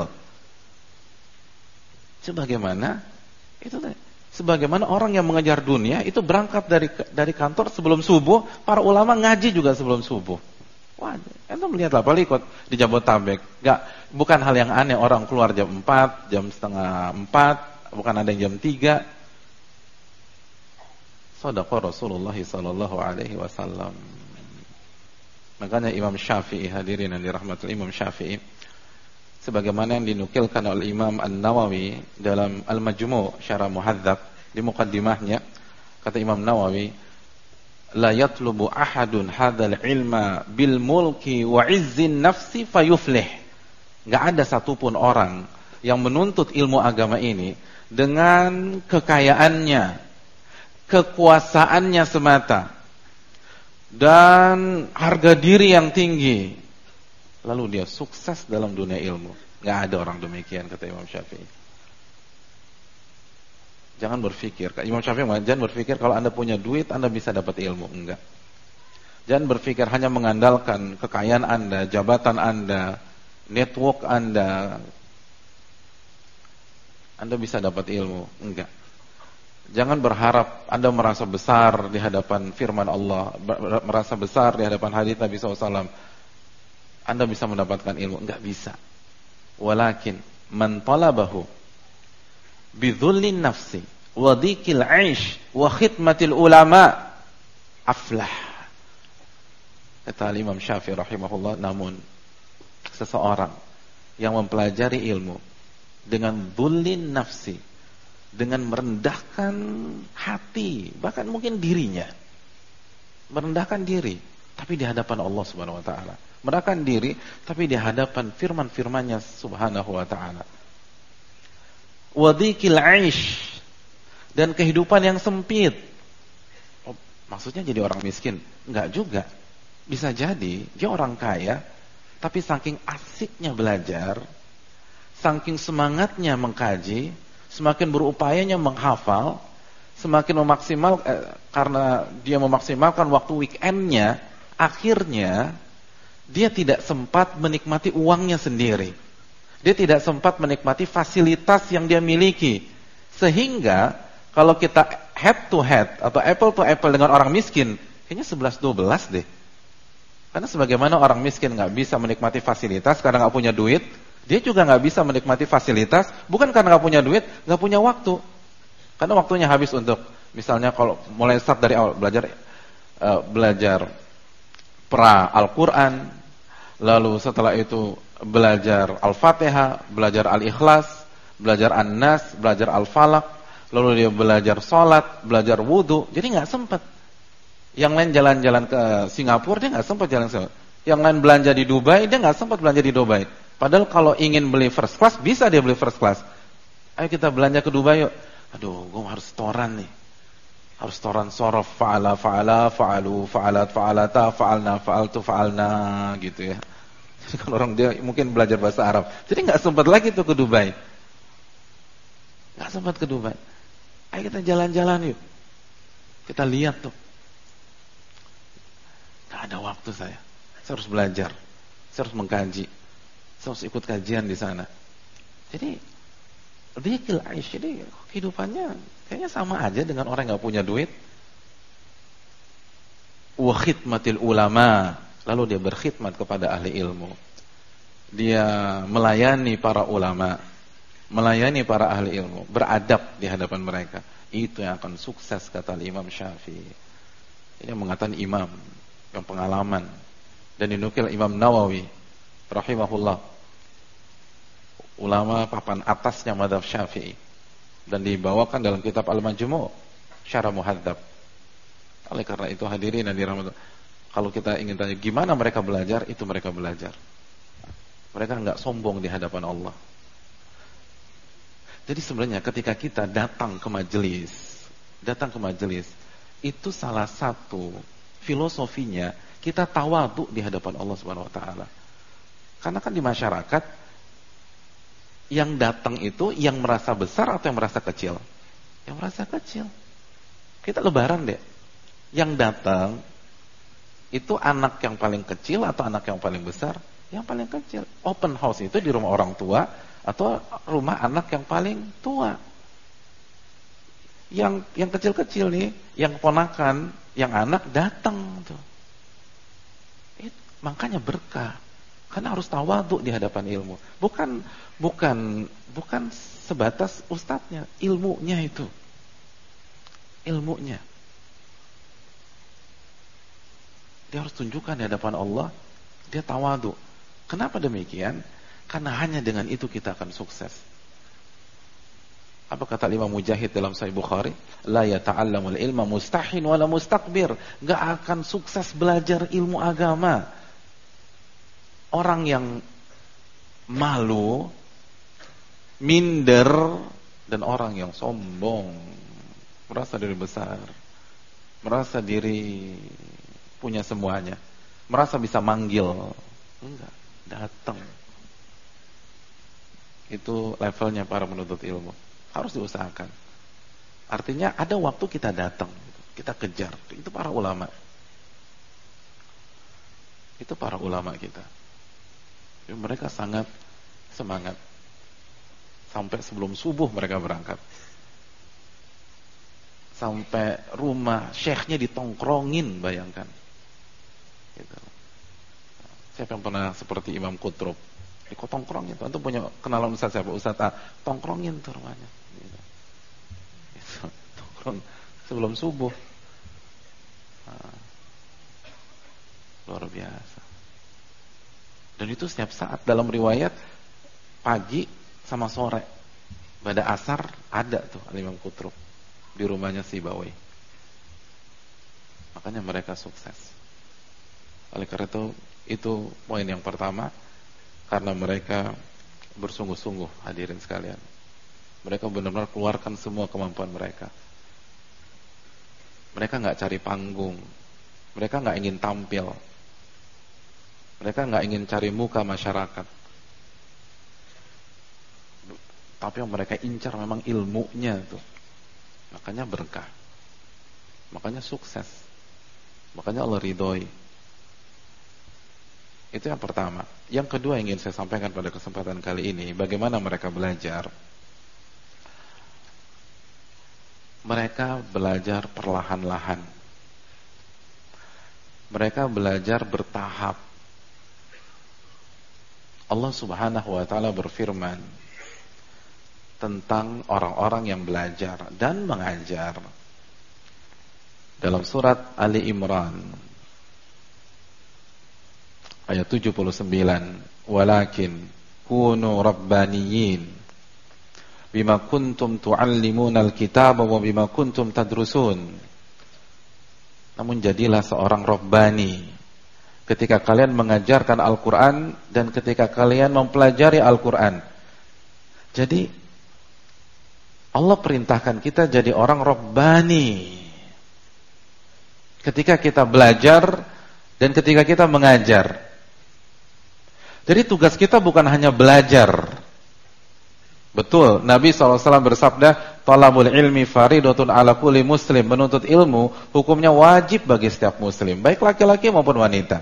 Sebagaimana orang yang mengejar dunia itu berangkat dari kantor sebelum subuh, para ulama ngaji juga sebelum subuh. Wah, ente melihatlah palikot di Jabotabek. Bukan hal yang aneh orang keluar jam 4, jam setengah 4, bukan ada yang jam 3. Shadaqa Rasulullah sallallahu alaihi wasallam. Makanya Imam Syafi'i, hadirin yang dirahmati Imam Syafi'i, sebagaimana yang dinukilkan oleh Imam An-Nawawi dalam Al-Majmu' Syarah Muhadzab di muqaddimahnya, kata Imam Nawawi, la yatlubu ahadun hadzal ilma bil mulki wa izzin nafsi fayuflih. Enggak ada satupun orang yang menuntut ilmu agama ini dengan kekayaannya, kekuasaannya semata dan harga diri yang tinggi, lalu dia sukses dalam dunia ilmu. Nggak ada orang demikian, kata Imam Syafi'i. Jangan berpikir, Imam Syafi'i jangan berpikir kalau Anda punya duit Anda bisa dapat ilmu. Enggak. Jangan berpikir hanya mengandalkan kekayaan Anda, jabatan Anda, network Anda bisa dapat ilmu. Enggak. Jangan berharap Anda merasa besar di hadapan firman Allah, merasa besar di hadapan hadits Nabi SAW, Anda bisa mendapatkan ilmu. Enggak bisa. Walakin man talabahu bidhullin nafsi wa dhikil 'aish wa khidmatil ulama aflah. Kata Imam Syafi'i rahimahullah, namun seseorang yang mempelajari ilmu dengan dhullin nafsi, dengan merendahkan hati, bahkan mungkin dirinya, merendahkan diri, tapi di hadapan Allah Subhanahu wa taala. Merendahkan diri tapi di hadapan firman-firmannya Subhanahu wa taala. Wadhikil 'aish, dan kehidupan yang sempit. Maksudnya jadi orang miskin? Enggak juga. Bisa jadi dia orang kaya tapi saking asiknya belajar, saking semangatnya mengkaji, semakin berupayanya menghafal, semakin karena dia memaksimalkan waktu weekendnya, akhirnya dia tidak sempat menikmati uangnya sendiri. Dia tidak sempat menikmati fasilitas yang dia miliki. Sehingga kalau kita head to head atau apple to apple dengan orang miskin, kayaknya 11-12 deh. Karena sebagaimana orang miskin gak bisa menikmati fasilitas karena gak punya duit, dia juga gak bisa menikmati fasilitas bukan karena gak punya duit, gak punya waktu. Karena waktunya habis untuk, misalnya kalau mulai start dari awal belajar pra Al-Quran, lalu setelah itu belajar Al-Fatihah, belajar Al-Ikhlas, belajar An-Nas, belajar Al-Falaq, lalu dia belajar sholat, belajar wudu, jadi gak sempat. Yang lain jalan-jalan ke Singapura, dia gak sempat jalan ke Singapura. Yang lain belanja di Dubai, dia gak sempat belanja di Dubai. Padahal kalau ingin beli first class, bisa dia beli first class. Ayo kita belanja ke Dubai yuk. Aduh, gue harus setoran nih. Harus setoran sorof, fa'ala, fa'ala, fa'alu, fa'alat, fa'alata, fa'alna, fa'altu, fa'alna, gitu ya. Kalau orang dia mungkin belajar bahasa Arab, jadi nggak sempat lagi tuh ke Dubai, nggak sempat ke Dubai. Ayo kita jalan-jalan yuk, kita lihat tuh. Nggak ada waktu saya harus belajar, saya harus mengkaji, saya harus ikut kajian di sana. Jadi dzikil aish, jadi kehidupannya kayaknya sama aja dengan orang yang nggak punya duit. Wa khidmatil ulama, lalu dia berkhidmat kepada ahli ilmu. Dia melayani para ulama, melayani para ahli ilmu, beradab di hadapan mereka. Itu yang akan sukses, kata Imam Syafi'i. Ini yang mengatakan imam yang pengalaman, dan dinukil Imam Nawawi rahimahullah, ulama papan atasnya mazhab Syafi'i, dan dibawakan dalam kitab Al-Majmu' Syarah Muhadzab. Oleh karena itu hadirin yang dirahmati, kalau kita ingin tanya gimana mereka belajar, itu mereka belajar. Mereka enggak sombong di hadapan Allah. Jadi sebenarnya ketika kita datang ke majelis, itu salah satu filosofinya kita tawadhu di hadapan Allah Subhanahu wa taala. Karena kan di masyarakat yang datang itu yang merasa besar atau yang merasa kecil? Yang merasa kecil. Kita lebaran deh. Yang datang itu anak yang paling kecil atau anak yang paling besar? Yang paling kecil. Open house itu di rumah orang tua atau rumah anak yang paling tua. Yang kecil-kecil nih, yang ponakan, yang anak datang tuh. Makanya berkah. Karena harus tawadhu di hadapan ilmu. Bukan sebatas ustadznya, ilmunya itu. Ilmunya. Dia harus tunjukkan di hadapan Allah, dia tawadhu. Kenapa demikian? Karena hanya dengan itu kita akan sukses. Apa kata Imam Mujahid dalam Sahih Bukhari? La yata'allamul ilma mustahin wala mustakbir. Gak akan sukses belajar ilmu agama orang yang malu, minder, dan orang yang sombong, merasa diri besar, merasa diri punya semuanya, merasa bisa manggil. Enggak, datang. Itu levelnya para penuntut ilmu. Harus diusahakan. Artinya ada waktu kita datang, kita kejar. Itu para ulama. Itu para ulama kita. Mereka sangat semangat. Sampai sebelum subuh mereka berangkat. Sampai rumah syekhnya ditongkrongin, bayangkan. Gitu. Siapa yang pernah seperti Imam Qutrub? Tongkrongin. Antum punya kenalan Ustaz siapa? Ustaz A. Tongkrongin tuh rumahnya. Gitu. Tongkrong sebelum subuh. Luar biasa. Dan itu setiap saat. Dalam riwayat pagi sama sore, pada asar ada tuh Imam Qutrub di rumahnya Sibawi. Makanya mereka sukses. Oleh karena itu poin yang pertama, karena mereka bersungguh-sungguh, hadirin sekalian. Mereka benar-benar keluarkan semua kemampuan mereka. Mereka nggak cari panggung, mereka nggak ingin tampil, mereka nggak ingin cari muka masyarakat. Tapi yang mereka incar memang ilmunya tuh. Makanya berkah. Makanya sukses. Makanya Allah ridhoi. Itu yang pertama. Yang kedua yang ingin saya sampaikan pada kesempatan kali ini, bagaimana mereka belajar. Mereka belajar perlahan-lahan. Mereka belajar bertahap. Allah Subhanahu wa taala berfirman tentang orang-orang yang belajar dan mengajar dalam surat Ali Imran ayat 79, walakin kunu rabbaniyin bima kuntum tuallimuna alkitaba wa bima kuntum tadrusun. Namun jadilah seorang rabbani ketika kalian mengajarkan Al-Quran dan ketika kalian mempelajari Al-Quran. Jadi Allah perintahkan kita jadi orang rabbani ketika kita belajar dan ketika kita mengajar. Jadi tugas kita bukan hanya belajar. Betul, Nabi SAW bersabda, "Thalabul ilmi faridatun ala kulli muslim." Menuntut ilmu hukumnya wajib bagi setiap muslim, baik laki-laki maupun wanita.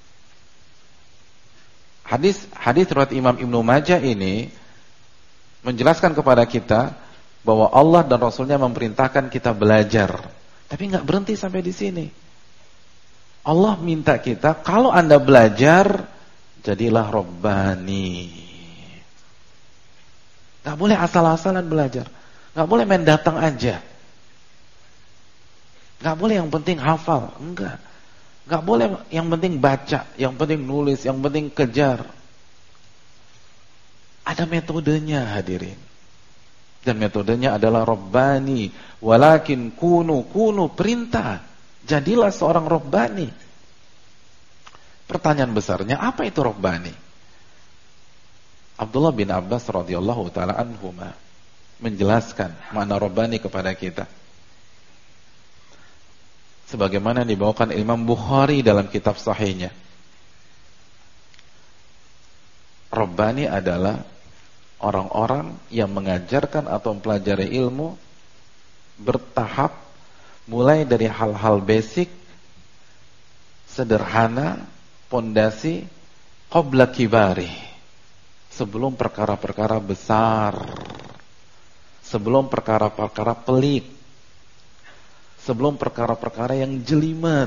Hadis riwayat Imam Ibnu Majah ini menjelaskan kepada kita bahwa Allah dan Rasulnya memerintahkan kita belajar. Tapi nggak berhenti sampai di sini. Allah minta kita, kalau Anda belajar, jadilah Rabbani. Gak boleh asal-asalan belajar. Gak boleh main datang aja. Gak boleh yang penting hafal. Enggak. Gak boleh yang penting baca, yang penting nulis, yang penting kejar. Ada metodenya hadirin. Dan metodenya adalah Rabbani. Walakin kunu perintah. Jadilah seorang Rabbani. Pertanyaan besarnya, apa itu Rabbani? Abdullah bin Abbas radhiyallahu taala anhuma menjelaskan makna Rabbani kepada kita. Sebagaimana dibawakan Imam Bukhari dalam kitab sahihnya. Rabbani adalah orang-orang yang mengajarkan atau mempelajari ilmu bertahap, mulai dari hal-hal basic, sederhana, pondasi, qabla kibari. Sebelum perkara-perkara besar, sebelum perkara-perkara pelik, sebelum perkara-perkara yang jelimet.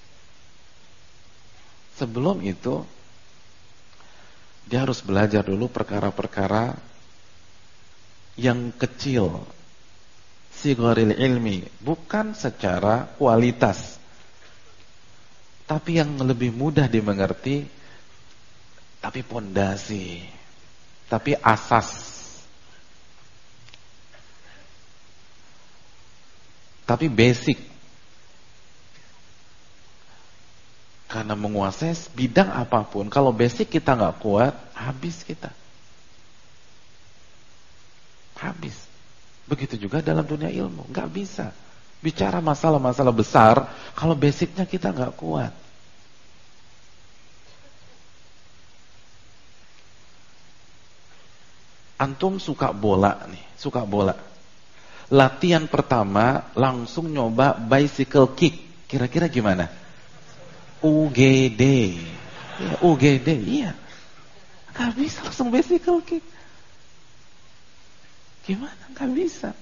Sebelum itu, dia harus belajar dulu perkara-perkara yang kecil, sigharil ilmi, bukan secara kualitas, tapi yang lebih mudah dimengerti, tapi pondasi, tapi asas, tapi basic. Karena menguasai bidang apapun, kalau basic kita nggak kuat, habis kita. Habis. Begitu juga dalam dunia ilmu, nggak bisa bicara masalah-masalah besar kalau basicnya kita nggak kuat. Antum suka bola nih, suka bola. Latihan pertama langsung nyoba bicycle kick. Kira-kira gimana? UGD. Ya, UGD, iya. Gak bisa langsung bicycle kick. Gimana? Gak bisa.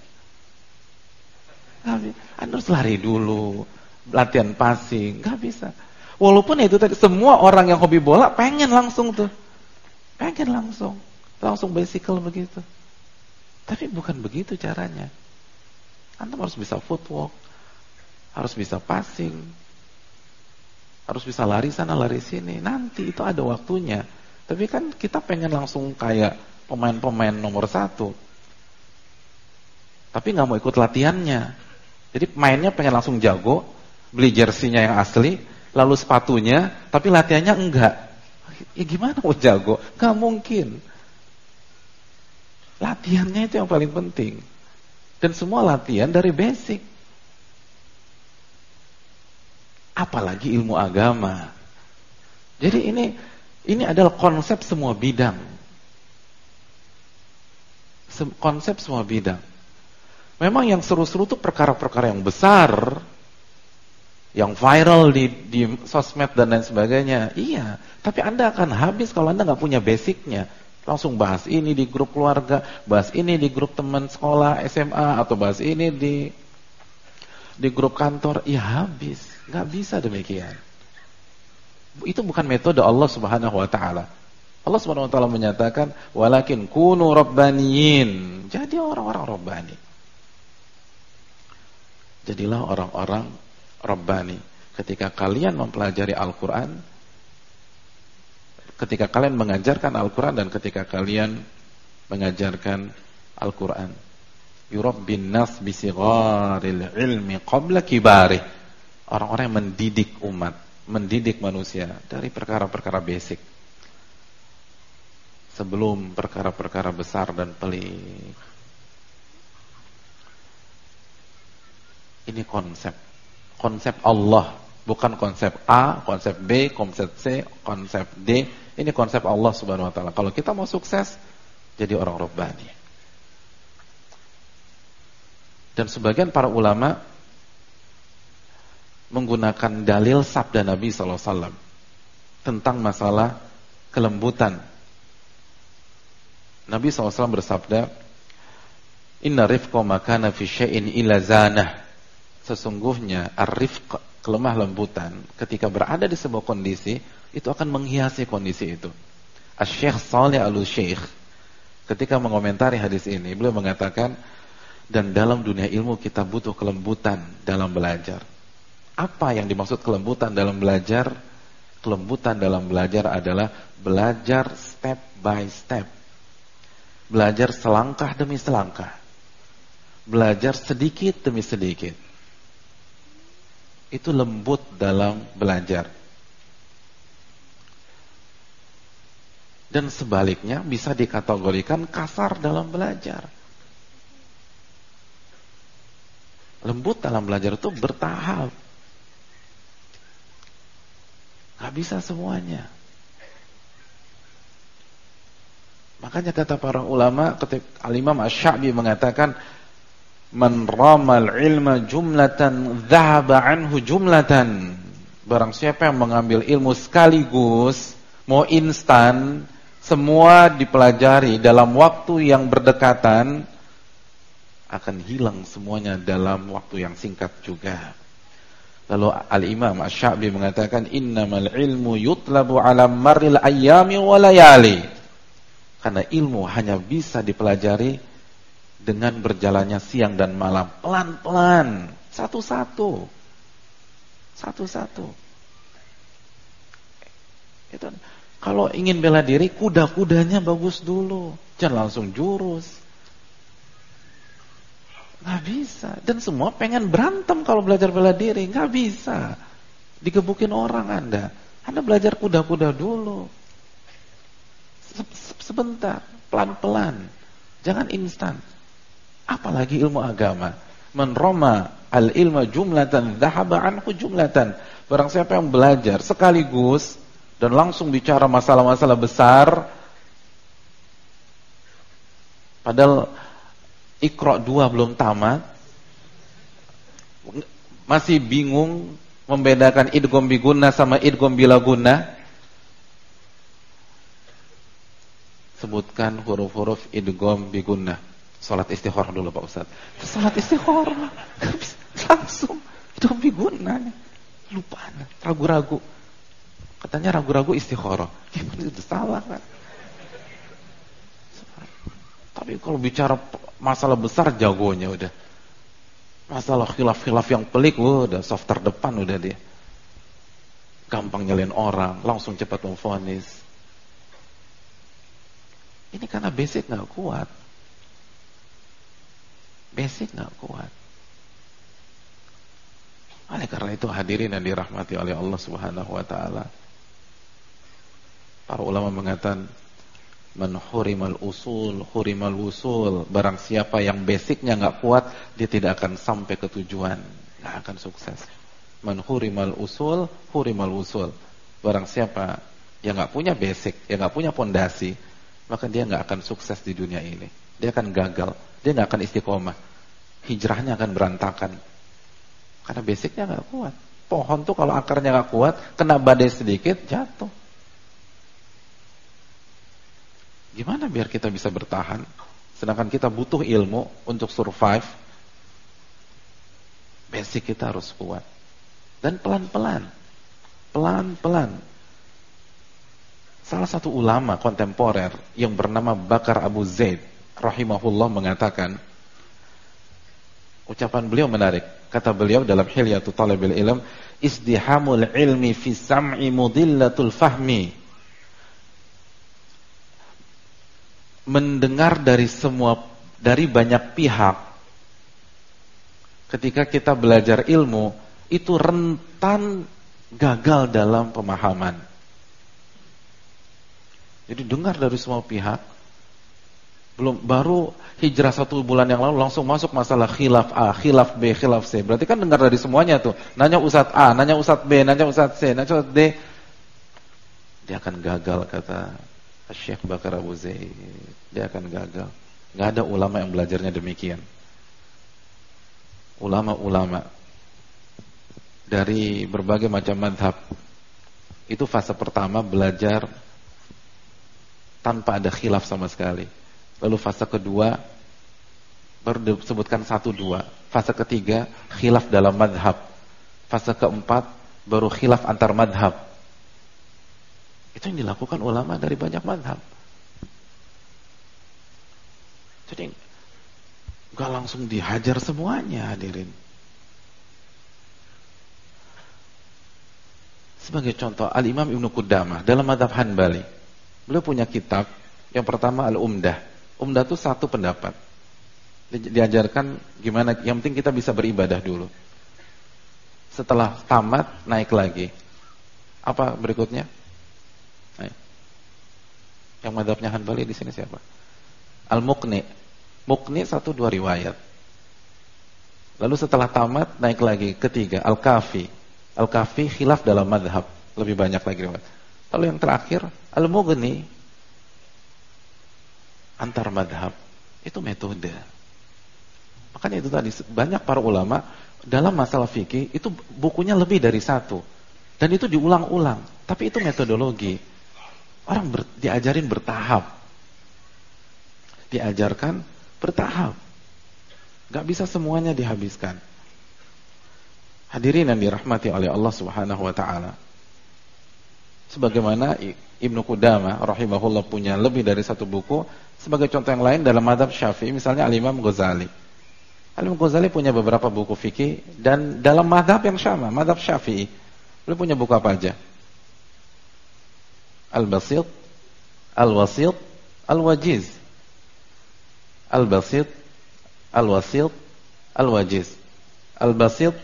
Anda harus lari dulu, latihan passing, gak bisa. Walaupun itu tadi, semua orang yang hobi bola pengen langsung tuh. Pengen langsung bicycle begitu. Tapi bukan begitu caranya. Antum harus bisa footwork, harus bisa passing, harus bisa lari sana lari sini. Nanti itu ada waktunya. Tapi kan kita pengen langsung kayak pemain-pemain nomor 1. Tapi nggak mau ikut latihannya. Jadi mainnya pengen langsung jago, beli jersinya yang asli, lalu sepatunya, tapi latihannya enggak. Ya gimana mau jago? Gak mungkin. Latihannya itu yang paling penting. Dan semua latihan dari basic. Apalagi ilmu agama. Jadi ini adalah konsep semua bidang. Konsep semua bidang. Memang yang seru-seru itu perkara-perkara yang besar, yang viral di sosmed dan lain sebagainya. Iya, tapi Anda akan habis kalau Anda nggak punya basicnya. Langsung bahas ini di grup keluarga, bahas ini di grup teman sekolah SMA, atau bahas ini di grup kantor, ya habis. Nggak bisa demikian. Itu bukan metode Allah Subhanahu wa taala. Allah Subhanahu wa taala menyatakan, "Walakin kunu rabbaniyin." Jadi orang-orang rabbani. Jadilah orang-orang rabbani. Ketika kalian mempelajari Al-Qur'an, ketika kalian mengajarkan Al-Quran, dan ketika kalian mengajarkan Al-Quran, yurabbin nas bisigharil ilmi qabla kibarih. Orang-orang yang mendidik umat, mendidik manusia dari perkara-perkara basic sebelum perkara-perkara besar dan pelik. Ini konsep Allah, bukan konsep A, konsep B, konsep C, konsep D. Ini konsep Allah Subhanahu wa taala. Kalau kita mau sukses, jadi orang rabbani. Dan sebagian para ulama menggunakan dalil sabda Nabi sallallahu alaihi wasallam tentang masalah kelembutan. Nabi SAW bersabda, "Inna rifqa makana fi syai'in ila zanah." Sesungguhnya ar-rifq, kelemah lembutan, ketika berada di sebuah kondisi, itu akan menghiasi kondisi itu. Asy-Syaikh Shalih Al-Utsaimin ketika mengomentari hadis ini, beliau mengatakan, dan dalam dunia ilmu kita butuh kelembutan dalam belajar. Apa yang dimaksud kelembutan dalam belajar? Kelembutan dalam belajar adalah belajar step by step. Belajar selangkah demi selangkah. Belajar sedikit demi sedikit. Itu lembut dalam belajar. Dan sebaliknya bisa dikategorikan kasar dalam belajar. Lembut dalam belajar itu bertahap. Gak bisa semuanya. Makanya kata para ulama, ketika Al-Imam Asy-Sya'bi mengatakan, "Man ramal ilma jumlatan dhahaba anhu jumlatan." Barang siapa yang mengambil ilmu sekaligus, mau instan, semua dipelajari dalam waktu yang berdekatan, akan hilang semuanya dalam waktu yang singkat juga. Lalu Al-Imam Asy-Sya'bi mengatakan, "Innamal ilmu yutlabu 'ala marril ayyami wa layali." Karena ilmu hanya bisa dipelajari dengan berjalannya siang dan malam, pelan-pelan, satu-satu. Satu-satu. Itu kalau ingin bela diri, kuda-kudanya bagus dulu, jangan langsung jurus. Nggak bisa. Dan semua pengen berantem kalau belajar bela diri. Nggak bisa. Digebukin orang Anda. Anda belajar kuda-kuda dulu. Sebentar. Pelan-pelan. Jangan instan. Apalagi ilmu agama. Man rama al-ilma jumlatan dhahaba anhu jumlatan. Barang siapa yang belajar sekaligus dan langsung bicara masalah-masalah besar, padahal Iqra 2 belum tamat, masih bingung membedakan idgham bi gunnah sama idgham bila gunnah, sebutkan huruf-huruf idgham bi gunnah. Salat istikharah dulu Pak Ustaz. Salat istikharah langsung idgham bi gunnah. Lupa, ragu-ragu. Katanya ragu-ragu istikharah. Gimana itu salah kan? Tapi kalau bicara masalah besar jagonya udah. Masalah khilaf-khilaf yang pelik udah soft terdepan udah dia. Gampang nyalain orang, langsung cepat memvonis. Ini karena basic enggak kuat. Basic enggak kuat. Oleh karena itu hadirin yang dirahmati oleh Allah Subhanahu wa taala. Para ulama mengatakan, man hurimal usul hurimal wusul. Barang siapa yang basicnya enggak kuat, dia tidak akan sampai ke tujuan, enggak akan sukses. Man hurimal usul hurimal wusul. Barang siapa yang enggak punya basic, yang enggak punya fondasi, maka dia enggak akan sukses di dunia ini. Dia akan gagal, dia enggak akan istiqomah. Hijrahnya akan berantakan. Karena basicnya enggak kuat. Pohon tuh kalau akarnya enggak kuat, kena badai sedikit jatuh. Gimana biar kita bisa bertahan? Sedangkan kita butuh ilmu untuk survive. Basic kita harus kuat. Dan pelan-pelan. Pelan-pelan. Salah satu ulama kontemporer yang bernama Bakar Abu Zaid rahimahullah mengatakan, ucapan beliau menarik. Kata beliau dalam Hilyatul Talibil Ilm, "Izdihamul ilmi fi sam'i mudillatul fahmi." Mendengar dari banyak pihak ketika kita belajar ilmu itu rentan gagal dalam pemahaman. Jadi dengar dari semua pihak, baru hijrah 1 bulan yang lalu langsung masuk masalah khilaf A, khilaf B, khilaf C. Berarti kan dengar dari semuanya tuh. Nanya Ustadz A, nanya Ustadz B, nanya Ustadz C, nanya Ustadz D. dia akan gagal, kata Syekh Bakar Abu Zaid. Dia akan gagal. Nggak ada ulama yang belajarnya demikian. Ulama-ulama dari berbagai macam madhab itu fase pertama belajar tanpa ada khilaf sama sekali. Lalu fase kedua baru disebutkan 1-2. Fase ketiga khilaf dalam madhab. Fase keempat baru khilaf antar madhab. Itu yang dilakukan ulama dari banyak madhab. Jadi gak langsung dihajar semuanya, hadirin. Sebagai contoh, Al-Imam Ibnu Qudamah dalam madhab Hanbali, beliau punya kitab yang pertama Al-Umdah. Umdah itu satu pendapat. Diajarkan gimana, yang penting kita bisa beribadah dulu. Setelah tamat, naik lagi. Apa berikutnya? Yang madhabnya Hanbali di sini siapa? Al-Muqni. Muqni 1-2 riwayat. Lalu setelah tamat, naik lagi. Ketiga, Al-Kafi. Al-Kafi khilaf dalam madhab, lebih banyak lagi riwayat. Lalu yang terakhir Al-Mughni, antar madhab. Itu metode. Makanya itu tadi banyak para ulama dalam masalah fikih itu bukunya lebih dari satu, dan itu diulang-ulang. Tapi itu metodologi. Orang diajarin bertahap, diajarkan bertahap. Gak bisa semuanya dihabiskan. Hadirin yang dirahmati oleh Allah Subhanahu wa taala. Sebagaimana Ibnu Qudamah rahimahullah punya lebih dari satu buku. Sebagai contoh yang lain dalam mazhab Syafi'i, misalnya Al-Imam Ghazali. Al-Imam Ghazali punya beberapa buku fikih, dan dalam mazhab yang sama, mazhab Syafi'i. Beliau punya buku apa aja? Al-Basit, Al-Wasit, Al-Wajiz. Al-Basit, Al-Wasit, Al-Wajiz. Al-Basit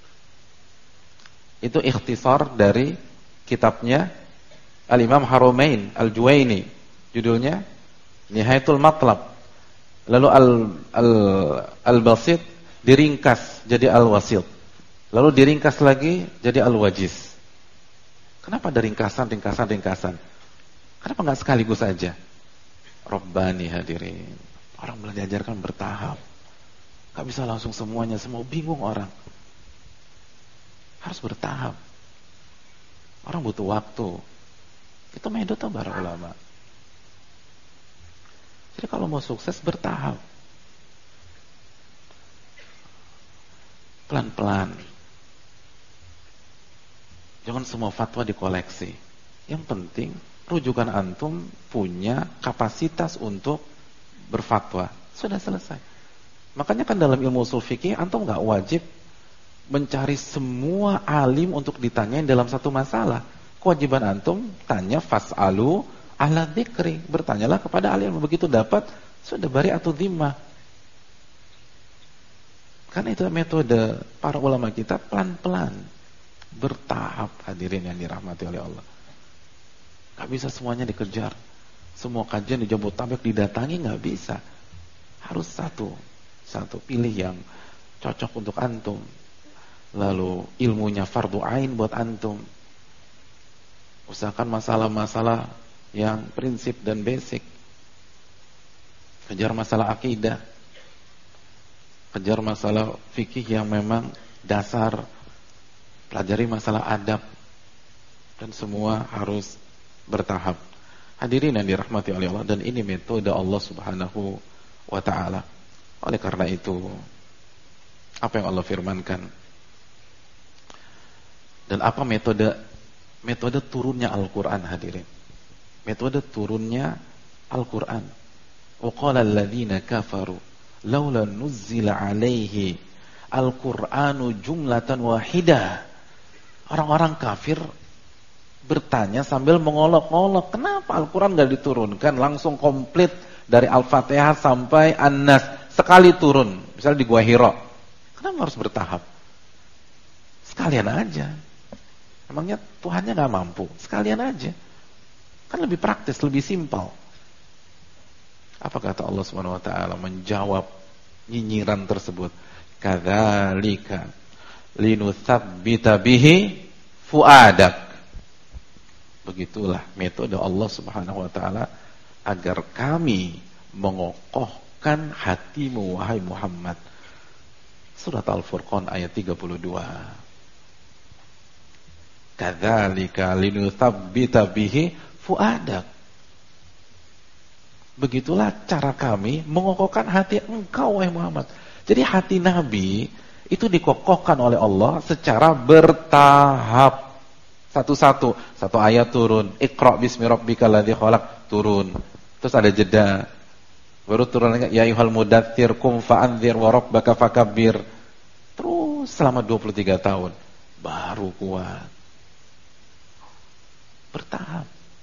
itu ikhtisar dari kitabnya Al-Imam Haramain Al-Juwaini, judulnya Nihayatul Matlab. Lalu Al-Basit diringkas jadi Al-Wasit. Lalu diringkas lagi jadi Al-Wajiz. Kenapa ada ringkasan? Kenapa nggak sekaligus saja? Rabbani, hadirin. Orang belajarkan bertahap. Nggak bisa langsung semuanya, semua bingung orang. Harus bertahap. Orang butuh waktu. Itu metode para ulama. Jadi kalau mau sukses bertahap. Pelan-pelan. Jangan semua fatwa dikoleksi. Yang penting rujukan antum punya kapasitas untuk berfatwa. Sudah selesai. Makanya kan dalam ilmu ushul fikih antum nggak wajib mencari semua alim untuk ditanyain dalam satu masalah. Kewajiban antum tanya fas'alu ahla dzikri, bertanyalah kepada alim. Begitu dapat sudah bari'atu dhimmah. Karena itu metode para ulama kita, pelan-pelan, bertahap, hadirin yang dirahmati oleh Allah. Gak bisa semuanya dikejar. Semua kajian di Jabodetabek didatangi, gak bisa. Harus satu pilih yang cocok untuk antum. Lalu ilmunya fardu ain buat antum. Usahakan masalah-masalah yang prinsip dan basic. Kejar masalah akidah. Kejar masalah fikih yang memang dasar. Pelajari masalah adab. Dan semua harus bertahap. Hadirin yang dirahmati oleh Allah, dan ini metode Allah Subhanahu wa ta'ala. Oleh karena itu, apa yang Allah firmankan? Dan apa metode turunnya Al-Quran, hadirin? Metode turunnya Al-Quran. Wa qala alladhina kafaru laula nuzzila alaihi Al-Qur'anu jumlatan wahidah. Orang-orang kafir bertanya sambil mengolok-olok, kenapa Al-Quran gak diturunkan langsung komplit dari Al-Fatihah sampai An-Nas sekali turun, misalnya di Gua Hira? Kenapa harus bertahap? Sekalian aja. Emangnya Tuhannya gak mampu? Sekalian aja. Kan lebih praktis, lebih simpel. Apa kata Allah Subhanahu wa taala menjawab nyinyiran tersebut? Kadzalika linutsabbita bihi fuadak. Begitulah metode Allah Subhanahu wa taala agar kami mengokohkan hatimu wahai Muhammad. Surat Al-Furqan ayat 32. Kadzalika linutsabbita bihi fuadak. Begitulah cara kami mengokohkan hati engkau wahai Muhammad. Jadi hati Nabi itu dikokohkan oleh Allah secara bertahap. Satu-satu, satu ayat turun, Iqra bismi rabbikal ladzi khalaq, turun. Terus ada jeda. Baru turun lagi, ya ayyuhal mudatstsir qum fa'andzir wa rabbaka fakabbir. Terus selama 23 tahun baru kuat. Bertahap.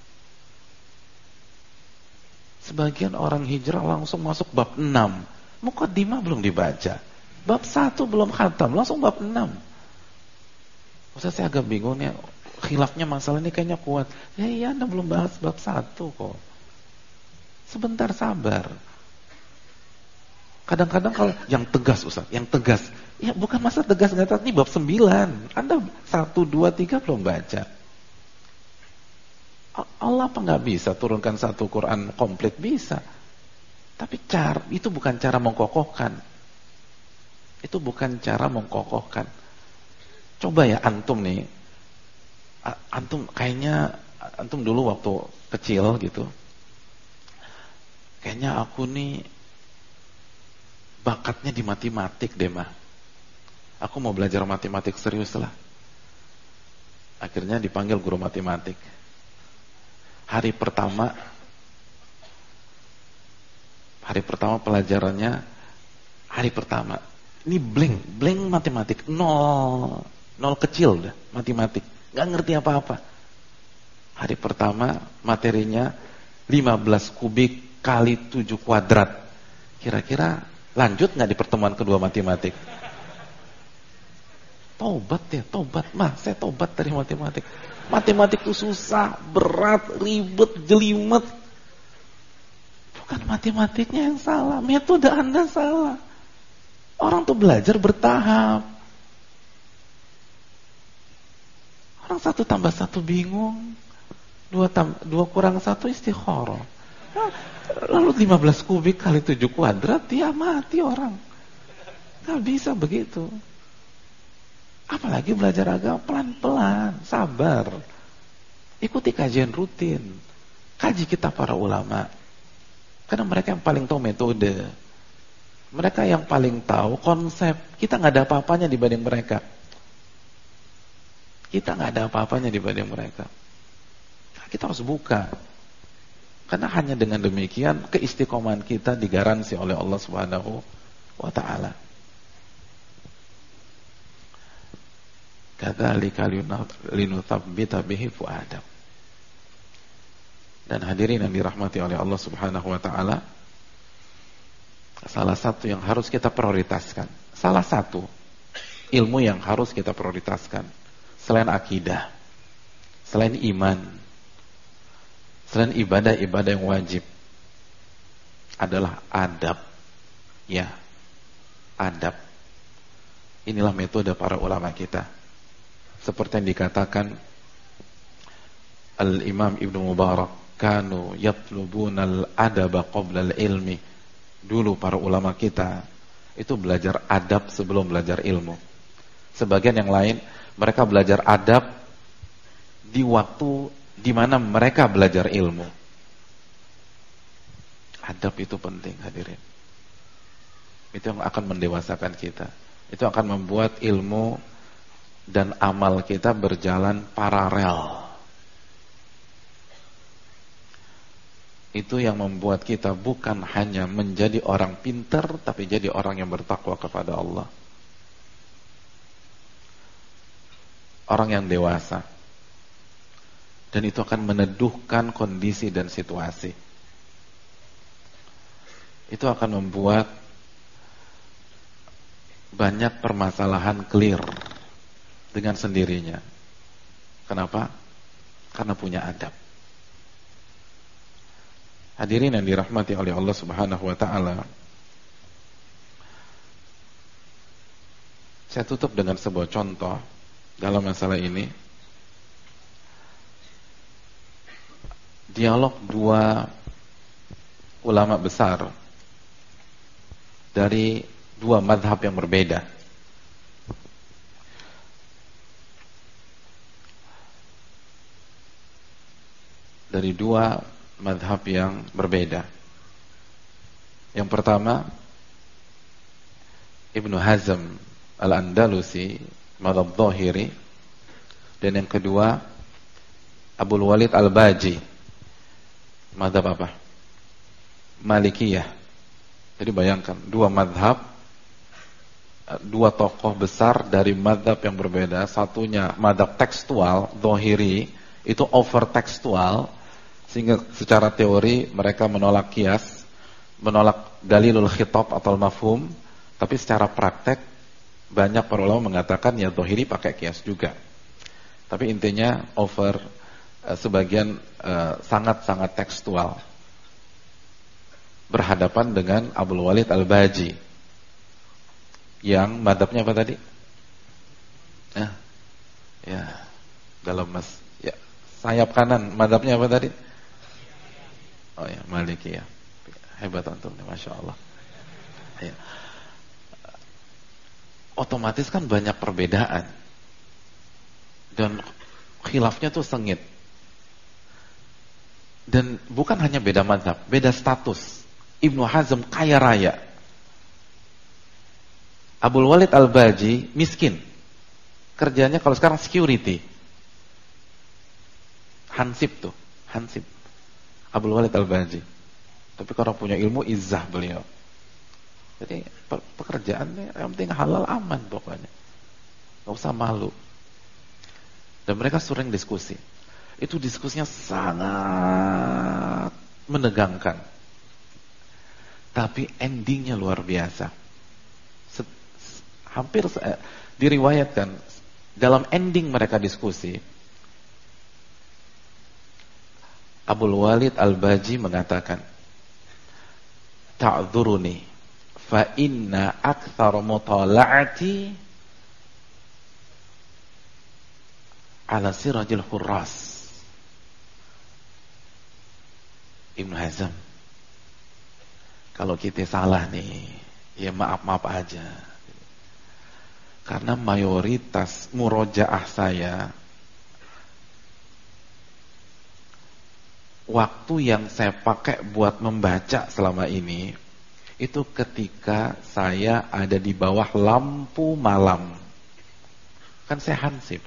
Sebagian orang hijrah langsung masuk bab 6. Muqaddimah belum dibaca. Bab 1 belum khatam, langsung bab 6. Ustaz, saya agak bingung ya. Khilafnya masalah ini kayaknya kuat. Ya iya, Anda belum bahas bab 1 kok. Sebentar sabar. Kadang-kadang kalau yang tegas Ustaz, yang tegas. Ya bukan masa tegas enggak, ini bab 9. Anda 1, 2, 3 belum baca. Allah apa enggak bisa turunkan satu Quran komplit? Bisa. Tapi itu bukan cara mengkokohkan. Itu bukan cara mengkokohkan. Coba ya antum nih. Antum kayaknya antum dulu waktu kecil gitu. Kayaknya aku nih bakatnya di matematik deh mah. Aku mau belajar matematik serius lah. Akhirnya dipanggil guru matematik. Hari pertama pelajarannya hari pertama. Ini blank matematik, nol kecil dah matematik. Gak ngerti apa-apa. Hari pertama materinya 15 kubik kali 7 kuadrat. Kira-kira lanjut gak di pertemuan kedua matematik? Tobat ya, tobat. Saya tobat dari matematik. Matematik itu susah, berat, ribet, jelimet. Bukan matematiknya yang salah, metode Anda salah. Orang tuh belajar bertahap. Orang 1 tambah 1 bingung, 2 kurang 1 istikharah. Lalu 15 kubik kali 7 kuadrat, dia mati orang. Gak bisa begitu. Apalagi belajar agama pelan-pelan, sabar. Ikuti kajian rutin. Kaji kita para ulama. Karena mereka yang paling tahu metode. Mereka yang paling tahu konsep. Kita gak ada apa-apanya dibanding mereka. Kita nggak ada apa-apanya dibanding mereka. Kita harus buka. Karena hanya dengan demikian keistiqomahan kita digaransi oleh Allah Subhanahu wa taala. Kadzalika linutsabbita bihi fuadak. Dan hadirin yang dirahmati oleh Allah Subhanahu wa taala, salah satu yang harus kita prioritaskan, salah satu ilmu yang harus kita prioritaskan selain akidah, selain iman, selain ibadah-ibadah yang wajib, adalah adab. Ya, adab. Inilah metode para ulama kita. Seperti yang dikatakan Al-Imam Ibnu Mubarak, kanu yatlubunal adaba qabla al-ilmi. Dulu para ulama kita itu belajar adab sebelum belajar ilmu. Sebagian yang lain mereka belajar adab di waktu di mana mereka belajar ilmu. Adab itu penting hadirin. Itu yang akan mendewasakan kita. Itu akan membuat ilmu dan amal kita berjalan paralel. Itu yang membuat kita bukan hanya menjadi orang pintar, tapi jadi orang yang bertakwa kepada Allah. Orang yang dewasa. Dan itu akan meneduhkan kondisi dan situasi. Itu akan membuat banyak permasalahan clear dengan sendirinya. Kenapa? Karena punya adab. Hadirin yang dirahmati oleh Allah Subhanahu wa taala. Saya tutup dengan sebuah contoh dalam masalah ini. dialog dua ulama besar dari dua madhab yang berbeda. Dari dua madhab yang berbeda. Yang pertama, Ibnu Hazm Al-Andalusi, madhab Zahiri. Dan yang kedua, Abul Walid Al-Baji, madhab apa? Malikiyah. Jadi bayangkan, dua madhab, dua tokoh besar dari madhab yang berbeda. Satunya madhab tekstual, Zahiri, itu over tekstual, sehingga secara teori mereka menolak qiyas, menolak dalilul khitab atau mafhum, tapi secara praktek banyak para ulama mengatakan ya Zahiri pakai qiyas juga. Tapi intinya over, sebagian sangat-sangat tekstual, berhadapan dengan Abul Walid Al-Baji yang madhabnya apa tadi? Ya, dalam ya, sayap kanan madhabnya apa tadi? Oh ya, Maliki ya. Hebat antum nih, Masya Allah ya. Otomatis kan banyak perbedaan dan khilafnya tuh sengit. Dan bukan hanya beda mazhab, beda status. Ibnu Hazm kaya raya, Abul Walid Al-Baji miskin. Kerjanya kalau sekarang security. Hansip tuh, Hansip. Abul Walid Al-Baji. Tapi kalau punya ilmu, izzah beliau. Jadi pekerjaannya yang penting halal, aman pokoknya. Gak usah malu. Dan mereka sering diskusi. Itu diskusinya sangat menegangkan. Tapi endingnya luar biasa. Hampir diriwayatkan dalam ending mereka diskusi, Abul Walid Al-Baji mengatakan, ta'dzuruni fa inna aktsara mutala'ati ala sirajil hurras. Ibnu Hazm, kalau kita salah nih, ya maaf-maaf aja. Karena mayoritas murojaah saya, waktu yang saya pakai buat membaca selama ini, itu ketika saya ada di bawah lampu malam. Kan saya hansip.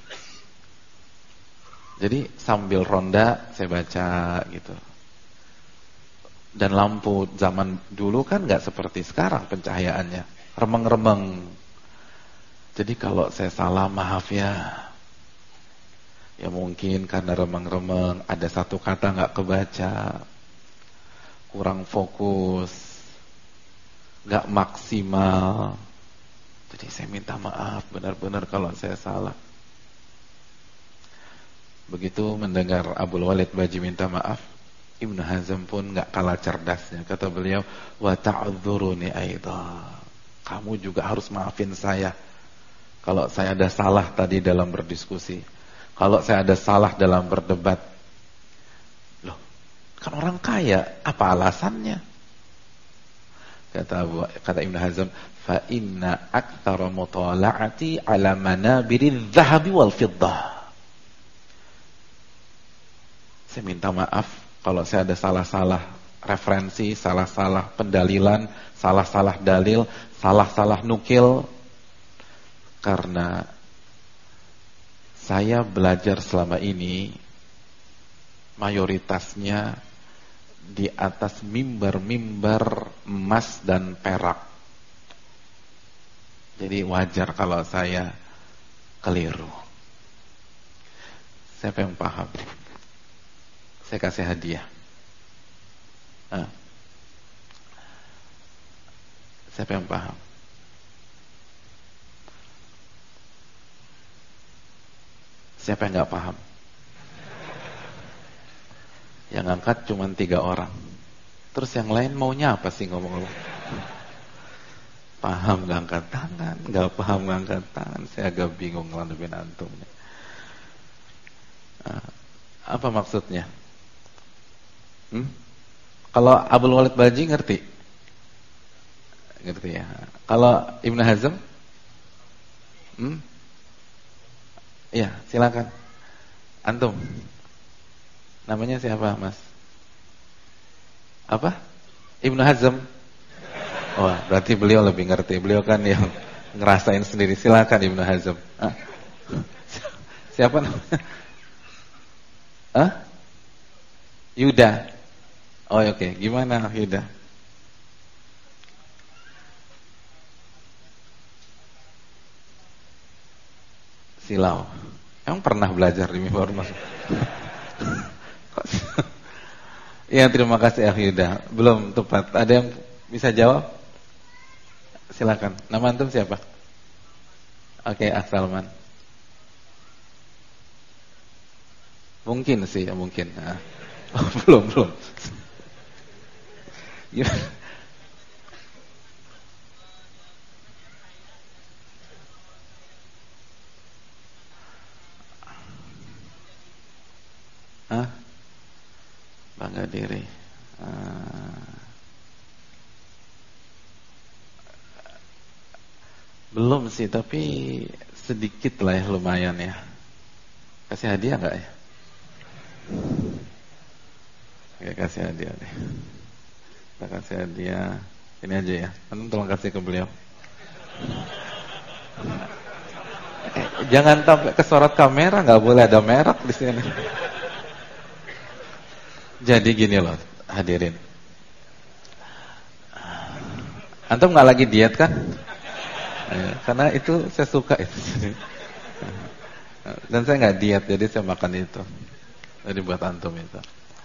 Jadi sambil ronda saya baca gitu. Dan lampu zaman dulu kan gak seperti sekarang pencahayaannya, remeng-remeng. Jadi kalau saya salah, maaf ya. Ya mungkin karena remeng-remeng, ada satu kata gak kebaca, kurang fokus, gak maksimal. Jadi saya minta maaf benar-benar kalau saya salah. Begitu mendengar Abul Walid Baji minta maaf, Ibnu Hazm pun gak kalah cerdasnya. Kata beliau, wa ta'dzuruni aidha, kamu juga harus maafin saya kalau saya ada salah tadi dalam berdiskusi, kalau saya ada salah dalam berdebat. Loh, kan orang kaya, apa alasannya? Kata Ibnu Hazm, fa inna aktsara mutala'ati ala manabiriz zahabi wal fiddah. Saya minta maaf kalau saya ada salah-salah referensi, salah-salah pendalilan, salah-salah dalil, salah-salah nukil. Karena saya belajar selama ini mayoritasnya di atas mimbar-mimbar emas dan perak. Jadi wajar kalau saya keliru. Siapa yang paham? Saya kasih hadiah. Siapa yang paham? Siapa yang gak paham? Yang angkat cuma 3 orang. Terus yang lain maunya apa sih ngomong-ngomong? Paham gak angkat tangan, gak paham gak angkat tangan. Saya agak bingung ngelandepin antum. Apa maksudnya? Hmm? Kalau Abul Walid Baji ngerti? Ngerti ya. Kalau Ibnu Hazm? Iya, silakan. Antum. Namanya siapa, Mas? Apa? Ibnu Hazm. Oh, berarti beliau lebih ngerti. Beliau kan yang ngerasain sendiri. Silakan Ibnu Hazm. Siapa namanya? Yuda. Oh, oke. Gimana Yuda? Silau. Emang pernah belajar di Mimbar Mas? Iya, terima kasih Yuda. Belum tepat. Ada yang bisa jawab? Silakan. Nama antum siapa? Oke, Salman. Mungkin sih, ya mungkin. Oh, belum. Gimana? Bangga diri. Belum sih, tapi sedikit lah ya, lumayan ya. Kasih hadiah nggak ya? Oke, kasih hadiah deh. Kita kasih hadiah. Ini aja ya. Antum tolong kasih ke beliau. Jangan sampai kesorot kamera, nggak boleh ada merek di sini. Jadi gini loh, hadirin. Antum nggak lagi diet kan? Karena itu saya suka itu. Dan saya nggak diet, jadi saya makan itu. Jadi buat antum itu.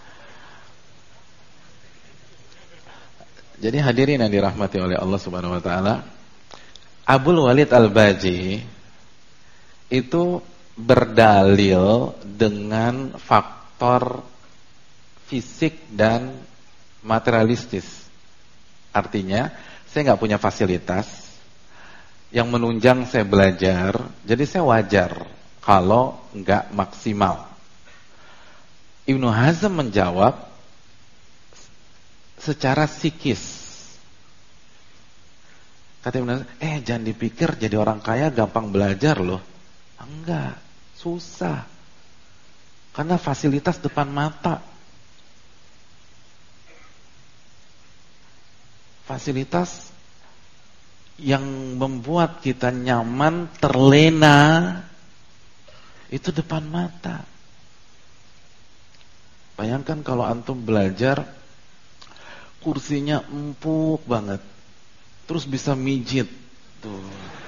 Jadi hadirin yang dirahmati oleh Allah Subhanahu wa taala, Abul Walid Al-Baji itu berdalil dengan faktor fisik dan materialistis. Artinya, saya nggak punya fasilitas yang menunjang saya belajar, jadi saya wajar kalau nggak maksimal. Ibnu Hazm menjawab secara psikis. Kata Ibnu Hazm, jangan dipikir jadi orang kaya gampang belajar loh. Enggak, susah. Karena fasilitas depan mata. Fasilitas yang membuat kita nyaman, terlena, itu depan mata. Bayangkan kalau antum belajar, kursinya empuk banget, terus bisa mijit. Tuh.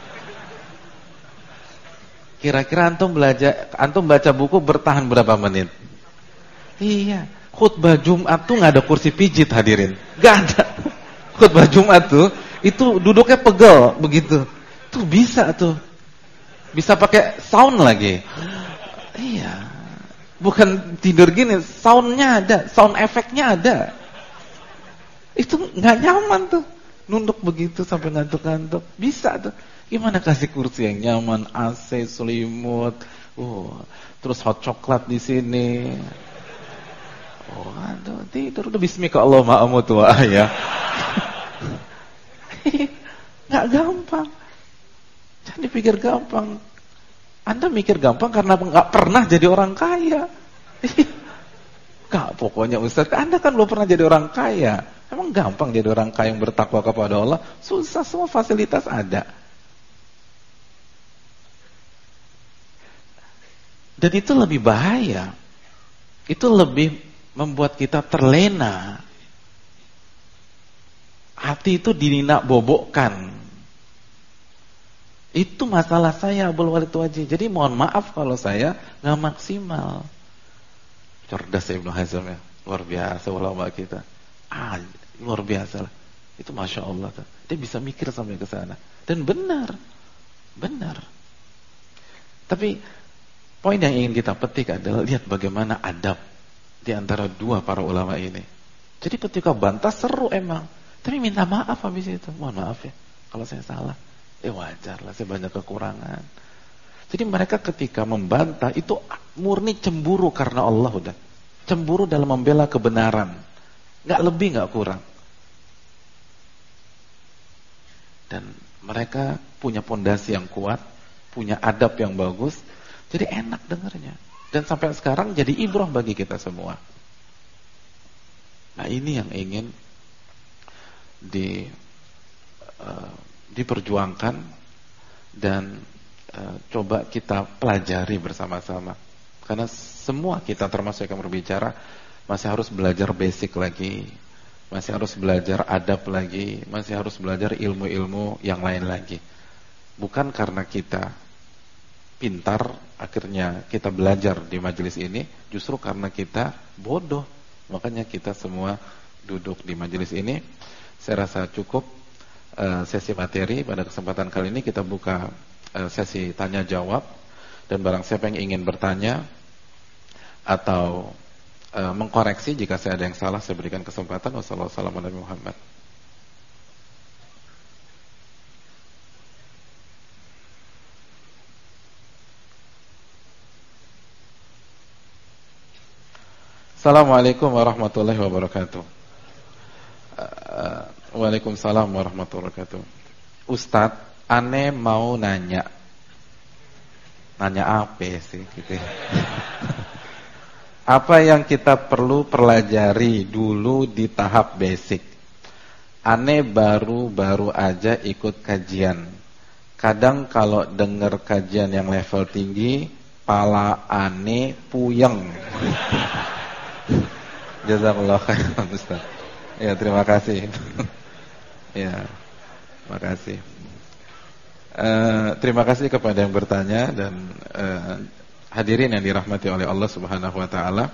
Kira-kira antum baca buku bertahan berapa menit? Iya, khutbah Jumat tuh nggak ada kursi pijit hadirin, nggak ada. Khutbah Jumat tuh itu duduknya pegel begitu. Tuh bisa pakai sound lagi. Iya. Bukan tidur gini, soundnya ada, sound efeknya ada. Itu nggak nyaman tuh, nunduk begitu sampai ngantuk-ngantuk. Bisa tuh. Gimana kasih kursi yang nyaman, AC, selimut, terus hot coklat di sini. Aduh, tidur udah bismika Allah ma'amutu wa ya. Nggak gampang. Jangan dipikir gampang. Anda mikir gampang karena nggak pernah jadi orang kaya. Kak, pokoknya Ustaz, Anda kan belum pernah jadi orang kaya. Emang gampang jadi orang kaya yang bertakwa kepada Allah? Susah, semua fasilitas ada. Dan itu lebih bahaya. Itu lebih membuat kita terlena. Hati itu dininak bobokkan. Itu masalah saya Abul Walid Baji. Jadi mohon maaf kalau saya nggak maksimal. Cerdas Ibnu Hazm ya, luar biasa ulama kita. Luar biasa lah. Itu masya Allah. Dia bisa mikir sampai ke sana. Dan benar. Tapi poin yang ingin kita petik adalah lihat bagaimana adab di antara dua para ulama ini. Jadi ketika bantah seru emang. Tapi minta maaf habis itu. Mohon maaf ya kalau saya salah. Wajar lah, saya banyak kekurangan. Jadi mereka ketika membantah itu murni cemburu karena Allah udah. cemburu dalam membela kebenaran, nggak lebih nggak kurang. Dan mereka punya pondasi yang kuat, punya adab yang bagus, jadi enak dengarnya. Dan sampai sekarang jadi ibrah bagi kita semua. Nah, ini yang ingin diperjuangkan dan coba kita pelajari bersama-sama. Karena semua kita termasuk yang berbicara masih harus belajar basic lagi, masih harus belajar adab lagi, masih harus belajar ilmu-ilmu yang lain lagi. Bukan karena kita pintar akhirnya kita belajar di majelis ini, justru karena kita bodoh. Makanya kita semua duduk di majelis ini. Saya rasa cukup sesi materi. Pada kesempatan kali ini kita buka sesi tanya jawab, dan barang siapa yang ingin bertanya atau mengkoreksi jika saya ada yang salah, saya berikan kesempatan. Wassalamualaikum warahmatullahi wabarakatuh. Assalamualaikum warahmatullahi wabarakatuh. Waalaikumsalam warahmatullahi wabarakatuh. Ustadz, aneh mau nanya. Nanya apa sih gitu. Apa yang kita perlu pelajari dulu di tahap basic? Aneh baru aja ikut kajian. Kadang kalau dengar kajian yang level tinggi, pala aneh puyeng. Jazakallah khairan Ustaz. Ya, terima kasih. Ya, makasih. Terima kasih kepada yang bertanya dan hadirin yang dirahmati oleh Allah Subhanahu wa taala.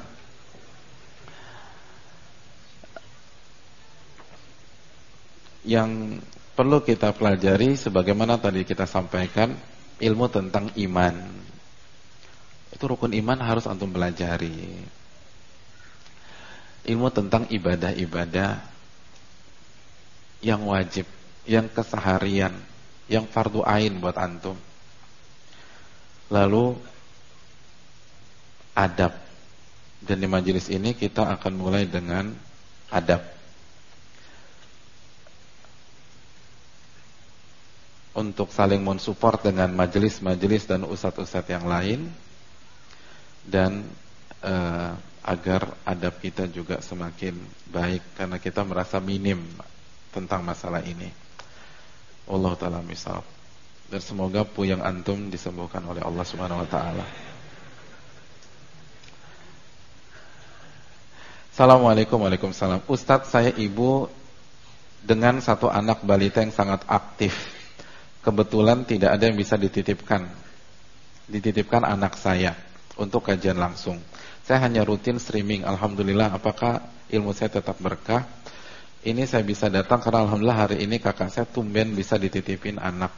Yang perlu kita pelajari sebagaimana tadi kita sampaikan, ilmu tentang iman. Itu rukun iman harus antum pelajari. Ilmu tentang ibadah-ibadah yang wajib, yang keseharian, yang fardu ain buat antum. Lalu adab. Dan di majelis ini kita akan mulai dengan adab. Untuk saling mensupport dengan majelis-majelis dan ustadz-ustadz yang lain, dan agar adab kita juga semakin baik, karena kita merasa minim tentang masalah ini. Allah ta'ala misal. Dan semoga puyeng antum disembuhkan oleh Allah Subhanahu wa taala. Assalamualaikum warahmatullahi wabarakatuh. Ustadz, saya ibu dengan satu anak balita yang sangat aktif. Kebetulan tidak ada yang bisa dititipkan anak saya untuk kajian langsung. Saya hanya rutin streaming. Alhamdulillah, apakah ilmu saya tetap berkah? Ini saya bisa datang karena alhamdulillah hari ini kakak saya tumben bisa dititipin anak.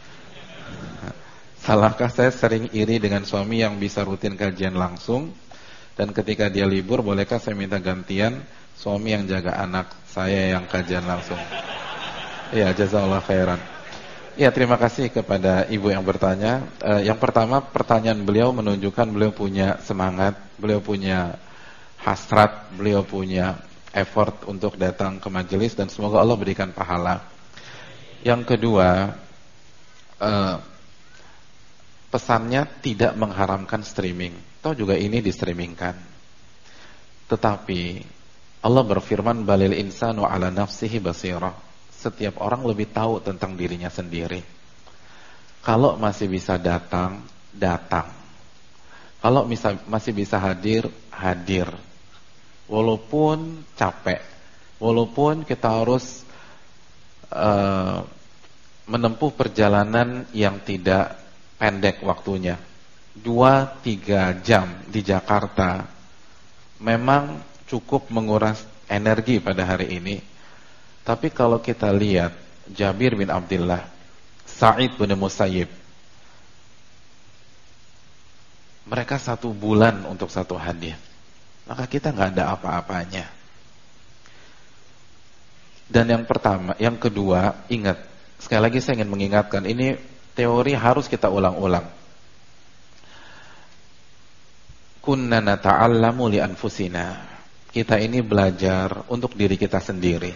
Salahkah saya sering iri dengan suami yang bisa rutin kajian langsung? Dan ketika dia libur, bolehkah saya minta gantian suami yang jaga anak saya yang kajian langsung? Ya, jazakallah khairan. Ya, terima kasih kepada ibu yang bertanya. Yang pertama, pertanyaan beliau menunjukkan beliau punya semangat, beliau punya hasrat, beliau punya effort untuk datang ke majelis, dan semoga Allah berikan pahala. Yang kedua, pesannya tidak mengharamkan streaming. Toh juga ini di-streamingkan. Tetapi Allah berfirman, balil insanu ala nafsihi basirah. Setiap orang lebih tahu tentang dirinya sendiri. Kalau masih bisa datang, datang. Kalau masih bisa hadir, hadir. Walaupun capek, walaupun kita harus menempuh perjalanan yang tidak pendek waktunya, 2-3 jam di Jakarta, memang cukup menguras energi pada hari ini. Tapi kalau kita lihat Jabir bin Abdullah, Sa'id bin Musayyib, mereka 1 bulan untuk 1 hadis. Maka kita nggak ada apa-apanya. Dan yang kedua, ingat, sekali lagi saya ingin mengingatkan, ini teori harus kita ulang-ulang. kunna nata'allamu li anfusina. Kita ini belajar untuk diri kita sendiri.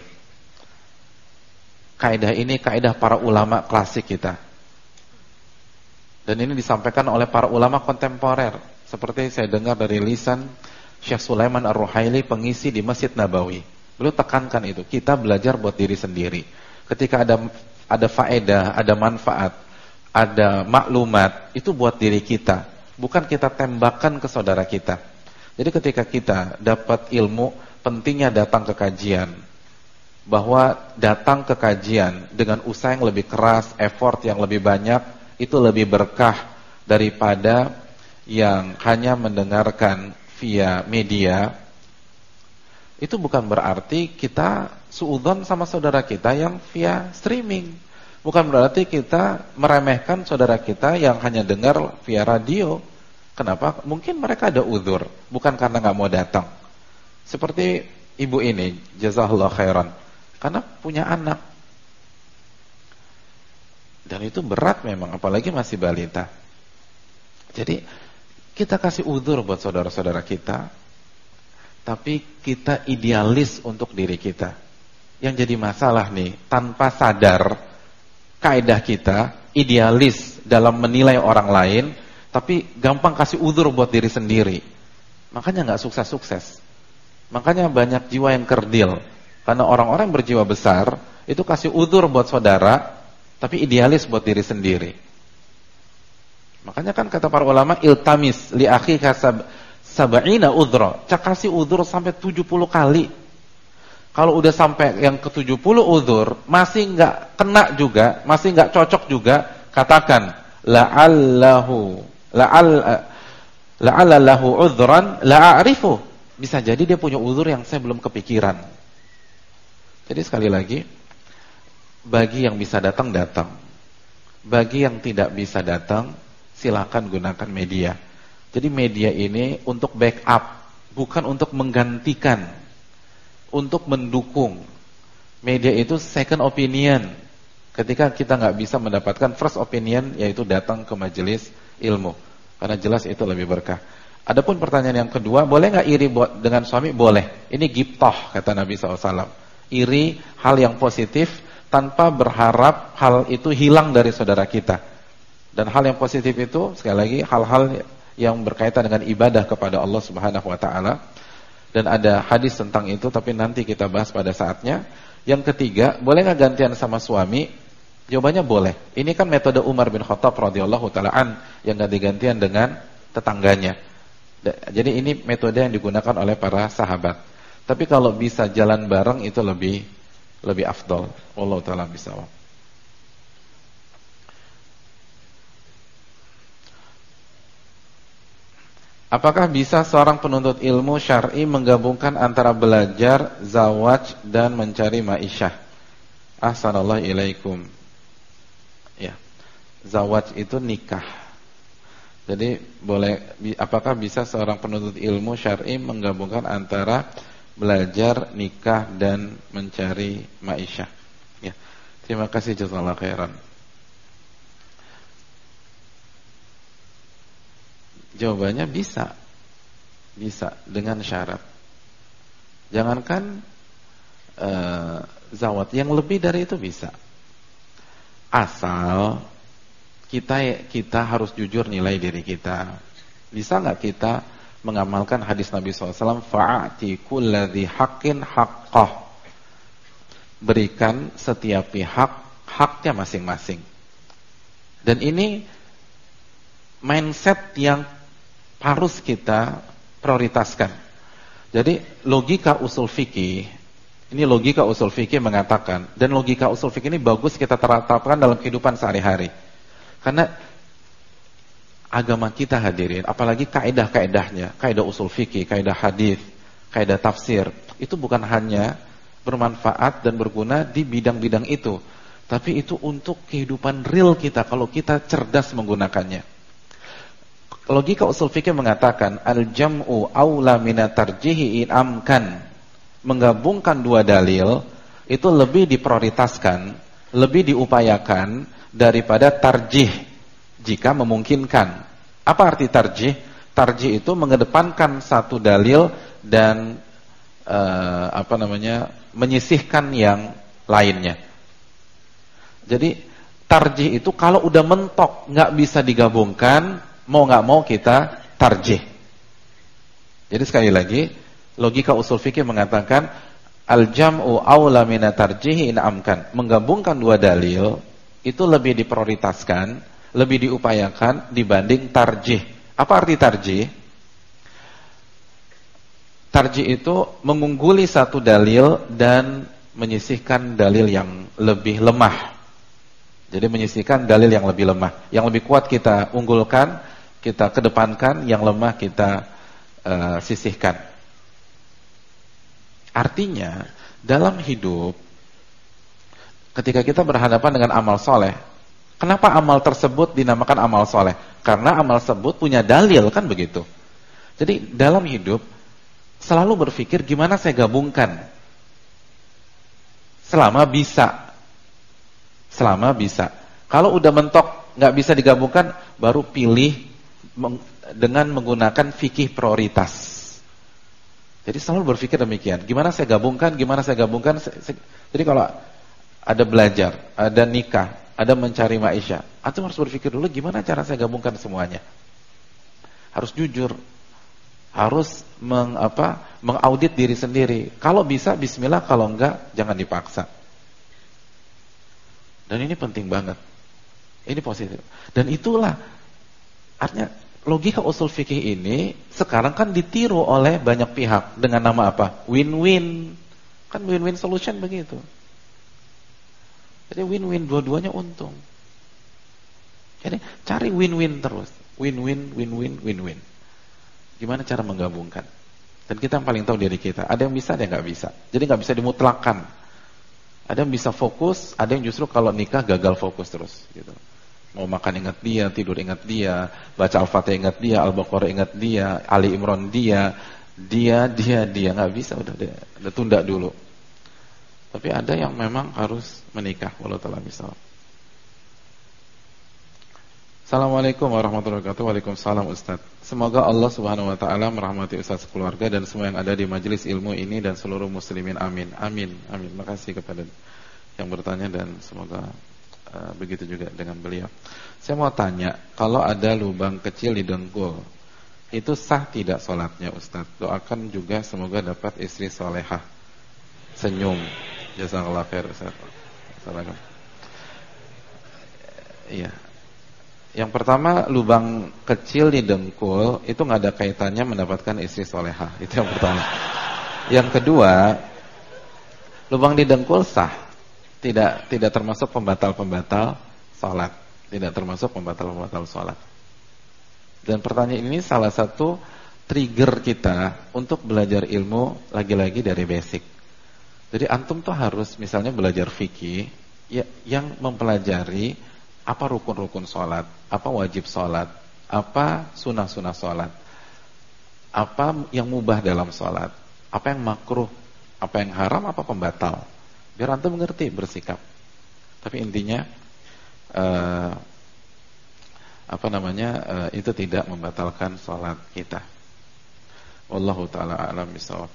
Kaidah ini kaidah para ulama klasik kita. Dan ini disampaikan oleh para ulama kontemporer. Seperti saya dengar dari lisan Syekh Sulaiman Ar-Ruhaili, pengisi di Masjid Nabawi. Beliau tekankan itu, kita belajar buat diri sendiri. Ketika ada faedah, ada manfaat, ada maklumat, itu buat diri kita. Bukan kita tembakkan ke saudara kita. Jadi ketika kita dapat ilmu, pentingnya datang ke kajian. Bahwa datang ke kajian dengan usaha yang lebih keras, effort yang lebih banyak, itu lebih berkah daripada yang hanya mendengarkan via media. Itu bukan berarti kita suudzon sama saudara kita yang via streaming. Bukan berarti kita meremehkan saudara kita yang hanya dengar via radio. Kenapa? Mungkin mereka ada uzur, bukan karena nggak mau datang. Seperti ibu ini, jazakallahu khairan, karena punya anak. Dan itu berat memang, apalagi masih balita. Jadi kita kasih uzur buat saudara-saudara kita, tapi kita idealis untuk diri kita. Yang jadi masalah nih, tanpa sadar kaidah kita idealis dalam menilai orang lain, tapi gampang kasih uzur buat diri sendiri. Makanya nggak sukses-sukses. Makanya banyak jiwa yang kerdil. Karena orang-orang yang berjiwa besar itu kasih uzur buat saudara, tapi idealis buat diri sendiri. Makanya kan kata para ulama, iltamis li akhika sab'ina udhra. Kasih uzur sampai 70 kali. Kalau udah sampai yang ke-70 uzur, masih nggak kena juga, masih nggak cocok juga, katakan la'alla lahu udhran la'arifu. Bisa jadi dia punya uzur yang saya belum kepikiran. Jadi sekali lagi, bagi yang bisa datang, datang. Bagi yang tidak bisa datang, silakan gunakan media. Jadi media ini untuk backup, bukan untuk menggantikan, untuk mendukung. Media itu second opinion. Ketika kita nggak bisa mendapatkan first opinion, yaitu datang ke majelis ilmu, karena jelas itu lebih berkah. Adapun pertanyaan yang kedua, boleh nggak iri dengan suami? Boleh. Ini ghibthah kata Nabi SAW. Iri hal yang positif tanpa berharap hal itu hilang dari saudara kita. Dan hal yang positif itu sekali lagi hal-hal yang berkaitan dengan ibadah kepada Allah Subhanahu wa taala. Dan ada hadis tentang itu, tapi nanti kita bahas pada saatnya. Yang ketiga, boleh nggak gantian sama suami? Jawabannya boleh. Ini kan metode Umar bin Khattab radhiyallahu taala an, yang ganti-gantian dengan tetangganya. Jadi ini metode yang digunakan oleh para sahabat. Tapi kalau bisa jalan bareng itu lebih afdol. Wallahu taala bisawab. Apakah bisa seorang penuntut ilmu syar'i menggabungkan antara belajar, zawaj dan mencari ma'isyah? Ahsanallahu ilaikum. Ya. Zawaj itu nikah. Jadi apakah bisa seorang penuntut ilmu syar'i menggabungkan antara belajar, nikah dan mencari ma'isyah? Ya. Terima kasih, jazakallahu khairan. Jawabannya bisa. Bisa dengan syarat. Jangankan zawat, yang lebih dari itu bisa. Asal kita harus jujur nilai diri kita. Bisa nggak kita mengamalkan hadis Nabi SAW, fa'ati kulladzi haqqin haqqah. Berikan setiap pihak haknya masing-masing. Dan ini mindset yang harus kita prioritaskan. Jadi logika usul fikih, ini logika usul fikih mengatakan, dan logika usul fikih ini bagus kita terapkan dalam kehidupan sehari-hari. Karena agama kita hadirin, apalagi kaidah-kaidahnya, kaidah usul fikih, kaidah hadis, kaidah tafsir, itu bukan hanya bermanfaat dan berguna di bidang-bidang itu, tapi itu untuk kehidupan real kita kalau kita cerdas menggunakannya. Logika usul fikih mengatakan al-jam'u aula minat tarjihi in amkan. Menggabungkan dua dalil itu lebih diprioritaskan, lebih diupayakan daripada tarjih jika memungkinkan. Apa arti tarjih? Tarjih itu mengedepankan satu dalil dan menyisihkan yang lainnya. Jadi tarjih itu kalau udah mentok, nggak bisa digabungkan, mau nggak mau kita tarjih. Jadi sekali lagi, logika usul fikih mengatakan al-jam'u aula min tarjih in amkan. Menggabungkan dua dalil itu lebih diprioritaskan, lebih diupayakan dibanding tarjih. Apa arti tarjih? Tarjih itu mengungguli satu dalil dan menyisihkan dalil yang lebih lemah. Jadi menyisihkan dalil yang lebih lemah. Yang lebih kuat kita unggulkan, kita kedepankan, yang lemah kita sisihkan. Artinya, dalam hidup, ketika kita berhadapan dengan amal soleh, kenapa amal tersebut dinamakan amal soleh? Karena amal tersebut punya dalil, kan begitu. Jadi dalam hidup, selalu berpikir gimana saya gabungkan. Selama bisa. Kalau udah mentok nggak bisa digabungkan, baru pilih dengan menggunakan fikih prioritas. Jadi selalu berpikir demikian. Gimana saya gabungkan? Jadi kalau ada belajar, ada nikah, ada mencari maisha, antum harus berpikir dulu gimana cara saya gabungkan semuanya. Harus jujur, harus mengaudit diri sendiri. Kalau bisa bismillah, kalau enggak jangan dipaksa. Dan ini penting banget. Ini positif. Dan itulah artinya logika usul fikih ini sekarang kan ditiru oleh banyak pihak dengan nama apa? Win-win. Kan win-win solution begitu. Jadi win-win, dua-duanya untung. Jadi cari win-win terus. Win-win, win-win, win-win. Gimana cara menggabungkan? Dan kita yang paling tahu diri kita. Ada yang bisa, ada yang nggak bisa. Jadi nggak bisa dimutlakan. Ada yang bisa fokus, ada yang justru kalau nikah gagal fokus terus. Gitu. Mau makan ingat dia, tidur ingat dia, baca Al-Fatihah ingat dia, Al-Baqarah ingat dia, Ali Imran dia, nggak bisa, udah tunda dulu. Tapi ada yang memang harus menikah. Wallahu ta'ala misal. Assalamualaikum warahmatullahi wabarakatuh. Waalaikumsalam Ustaz. Semoga Allah subhanahu wa ta'ala merahmati Ustaz keluarga dan semua yang ada di majelis ilmu ini dan seluruh muslimin. Amin. Amin. Amin. Makasih kepada yang bertanya dan semoga begitu juga dengan beliau. Saya mau tanya, kalau ada lubang kecil di dengkul, itu sah tidak sholatnya Ustaz? Doakan juga semoga dapat istri solehah. Senyum. Jazakallah khair Ustaz. Assalamualaikum. Iya. Yang pertama, lubang kecil di dengkul itu nggak ada kaitannya mendapatkan istri solehah. Itu yang pertama. Yang kedua, lubang di dengkul sah. Tidak termasuk pembatal-pembatal salat. Tidak termasuk pembatal-pembatal salat. Dan pertanyaan ini salah satu trigger kita untuk belajar ilmu lagi-lagi dari basic. Jadi antum tuh harus misalnya belajar fikih yang mempelajari apa rukun-rukun salat, apa wajib salat, apa sunah-sunah salat, apa yang mubah dalam salat, apa yang makruh, apa yang haram, apa pembatal. Biar antum mengerti bersikap. Tapi intinya itu tidak membatalkan salat kita. Wallahu taala a'lam bishawab.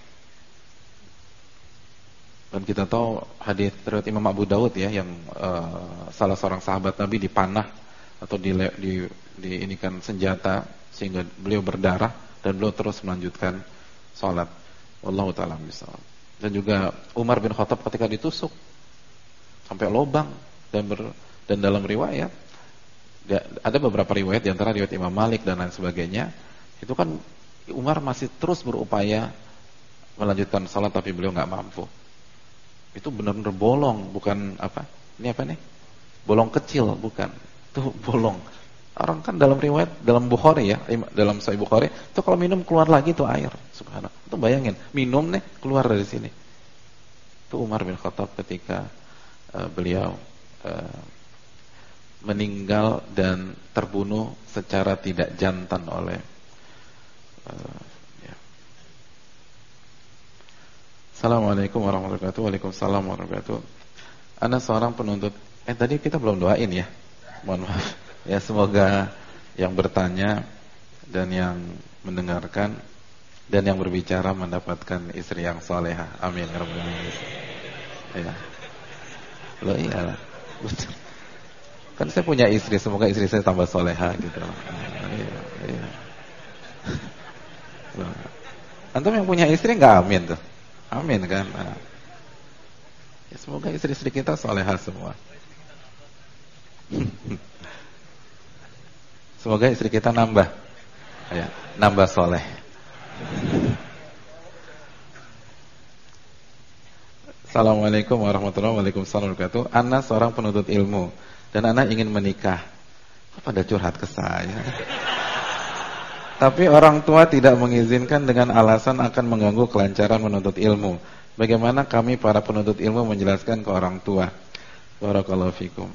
Dan kita tahu hadis riwayat Imam Abu Dawud ya, yang salah seorang sahabat Nabi dipanah atau diinikan senjata sehingga beliau berdarah dan beliau terus melanjutkan salat. Wallahu taala bishawab. Dan juga Umar bin Khattab ketika ditusuk sampai lubang dan dalam riwayat ada beberapa riwayat di antara riwayat Imam Malik dan lain sebagainya, itu kan Umar masih terus berupaya melanjutkan salat tapi beliau nggak mampu. Itu benar-benar bolong, bukan apa? Ini apa nih? Bolong kecil, bukan. Itu bolong. Orang kan dalam riwayat dalam Bukhari ya, dalam Sahih Bukhari, itu kalau minum keluar lagi itu air. Subhanallah. Itu bayangin, minum nih keluar dari sini. Itu Umar bin Khattab ketika beliau meninggal dan terbunuh secara tidak jantan oleh ya. Assalamualaikum warahmatullahi wabarakatuh. Waalaikumsalam warahmatullahi wabarakatuh. Ana seorang penuntut. Tadi kita belum doain ya. Mohon maaf. Ya semoga yang bertanya dan yang mendengarkan dan yang berbicara mendapatkan istri yang salehah. Amin ya rabbal alamin. Ya. Loh iyalah. Betul. Kan saya punya istri, semoga istri saya tambah salehah gitu. Iya, iya. Loh. Antum yang punya istri enggak amin tuh? Amin kan? Nah. Ya, semoga istri-istri kita salehah semua. Semoga istri kita nambah. Ya, nambah soleh. Assalamualaikum warahmatullahi wabarakatuh. Ana seorang penuntut ilmu dan Ana ingin menikah. Kok pada curhat ke saya? Tapi orang tua tidak mengizinkan dengan alasan akan mengganggu kelancaran menuntut ilmu. Bagaimana kami para penuntut ilmu menjelaskan ke orang tua? Barakallahu fikum.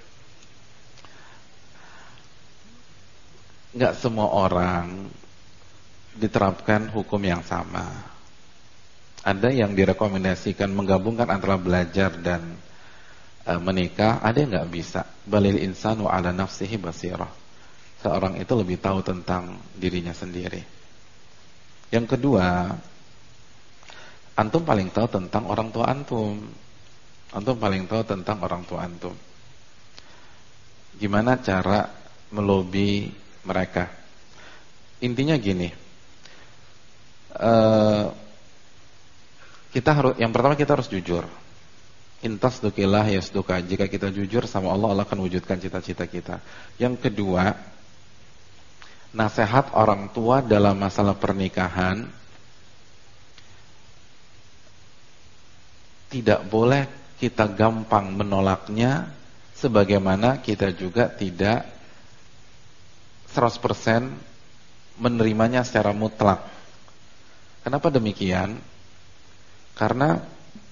Enggak semua orang diterapkan hukum yang sama. Ada yang direkomendasikan menggabungkan antara belajar dan menikah, ada yang enggak bisa. Balil insanu ala nafsihi basirah. Seorang itu lebih tahu tentang dirinya sendiri. Yang kedua, antum paling tahu tentang orang tua antum. Antum paling tahu tentang orang tua antum. Gimana cara melobi mereka? Intinya gini, kita harus, yang pertama kita harus jujur. Intasdukillah yasduka. Jika kita jujur sama Allah, Allah akan wujudkan cita-cita kita. Yang kedua, nasihat orang tua dalam masalah pernikahan tidak boleh kita gampang menolaknya, sebagaimana kita juga tidak 100% menerimanya secara mutlak. Kenapa demikian? Karena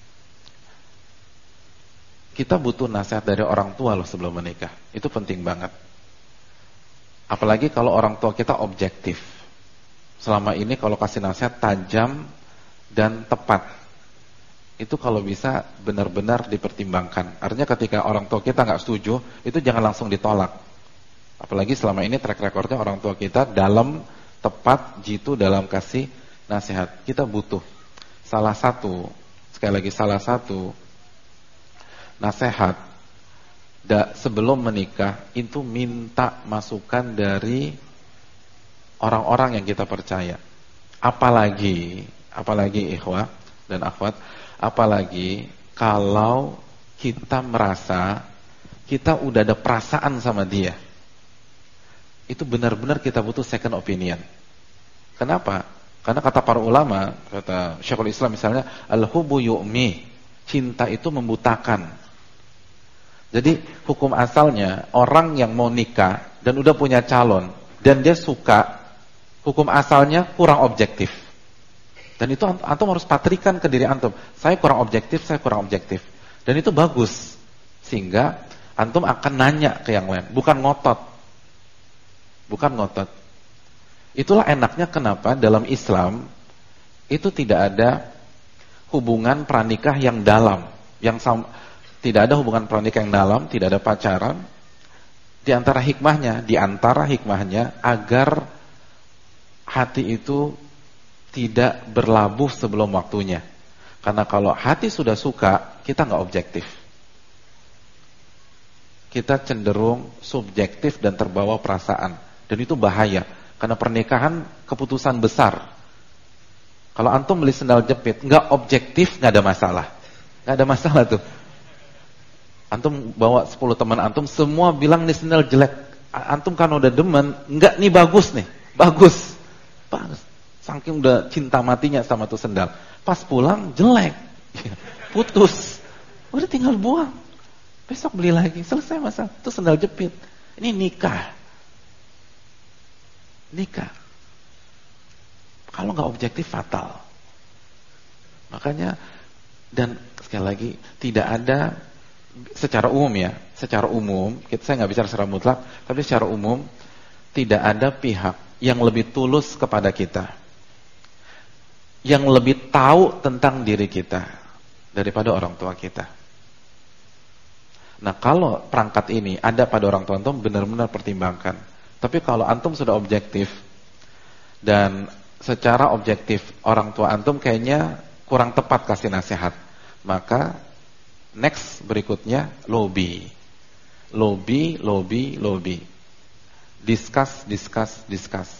kita butuh nasihat dari orang tua loh sebelum menikah. Itu penting banget. Apalagi kalau orang tua kita objektif. Selama ini kalau kasih nasihat tajam dan tepat. Itu kalau bisa benar-benar dipertimbangkan. Artinya ketika orang tua kita nggak setuju, itu jangan langsung ditolak. Apalagi selama ini track recordnya orang tua kita dalam tepat, jitu dalam kasih nasihat. Kita butuh salah satu, sekali lagi salah satu nasihat sebelum menikah itu minta masukan dari orang-orang yang kita percaya. Apalagi ikhwah dan akhwat, apalagi kalau kita merasa kita udah ada perasaan sama dia. Itu benar-benar kita butuh second opinion. Kenapa? Karena kata para ulama, kata Syekhul Islam misalnya, al-hubbu yu'mi, cinta itu membutakan. Jadi hukum asalnya orang yang mau nikah dan udah punya calon dan dia suka, hukum asalnya kurang objektif. Dan itu antum harus patrikan ke diri antum. Saya kurang objektif. Dan itu bagus. Sehingga antum akan nanya ke yang lain, bukan ngotot. Itulah enaknya kenapa dalam Islam itu tidak ada hubungan pranikah yang dalam, tidak ada hubungan pranikah yang dalam, tidak ada pacaran. Di antara hikmahnya agar hati itu tidak berlabuh sebelum waktunya. Karena kalau hati sudah suka, kita nggak objektif. Kita cenderung subjektif dan terbawa perasaan. Dan itu bahaya. Karena pernikahan keputusan besar. Kalau antum beli sendal jepit, nggak objektif, nggak ada masalah. Nggak ada masalah tuh. Antum bawa 10 teman antum, semua bilang nih sendal jelek. Antum kan udah demen, nggak nih bagus nih. Bagus. Saking udah cinta matinya sama tuh sendal. Pas pulang, jelek. Putus. Udah tinggal buang. Besok beli lagi, selesai masalah. Itu sendal jepit. Ini nikah. Kalau nggak objektif fatal. Makanya, dan sekali lagi tidak ada secara umum ya, saya nggak bicara secara mutlak, tapi secara umum tidak ada pihak yang lebih tulus kepada kita, yang lebih tahu tentang diri kita daripada orang tua kita. Nah, kalau perangkat ini ada pada orang tua antum, benar-benar pertimbangkan. Tapi kalau antum sudah objektif, Dan secara objektif orang tua antum kayaknya kurang tepat kasih nasihat. Maka next berikutnya lobby. Discuss.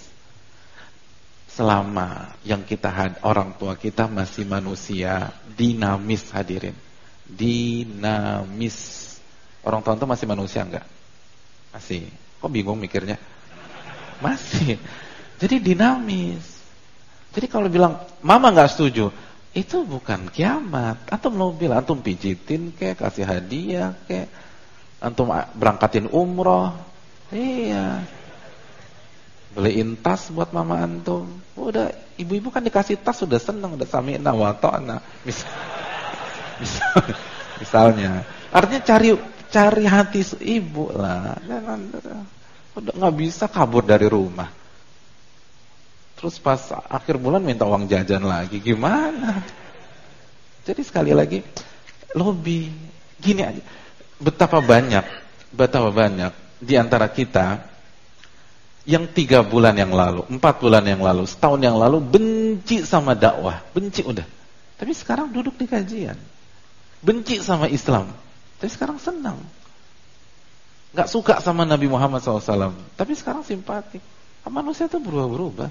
Selama yang orang tua kita masih manusia dinamis, hadirin. Dinamis. Orang tua itu masih manusia enggak? Masih. Kok bingung mikirnya? Masih. Jadi dinamis. Jadi kalau bilang mama enggak setuju, itu bukan kiamat. Antum mobil, antum pijitin kayak, kasih hadiah kayak, antum berangkatin umroh. Iya. Beliin tas buat mama antum. Udah, ibu-ibu kan dikasih tas sudah senang, udah sami'na wa ta'na. Misalnya. Artinya cari hati ibu lah. Udah nggak bisa kabur dari rumah. Terus pas akhir bulan minta uang jajan lagi, gimana? Jadi sekali lagi lobby. Gini aja. Betapa banyak di antara kita yang 3 bulan yang lalu, 4 bulan yang lalu, setahun yang lalu benci sama dakwah, benci udah. Tapi sekarang duduk di kajian. Benci sama Islam, tapi sekarang senang. Gak suka sama Nabi Muhammad SAW, tapi sekarang simpatik. Manusia itu berubah-berubah.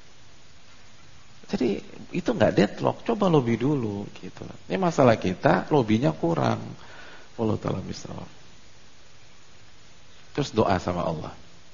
Jadi itu gak deadlock, coba lobby dulu gitu. Ini masalah kita, lobbynya kurang. Allah Ta'ala bisawab. Terus doa sama Allah.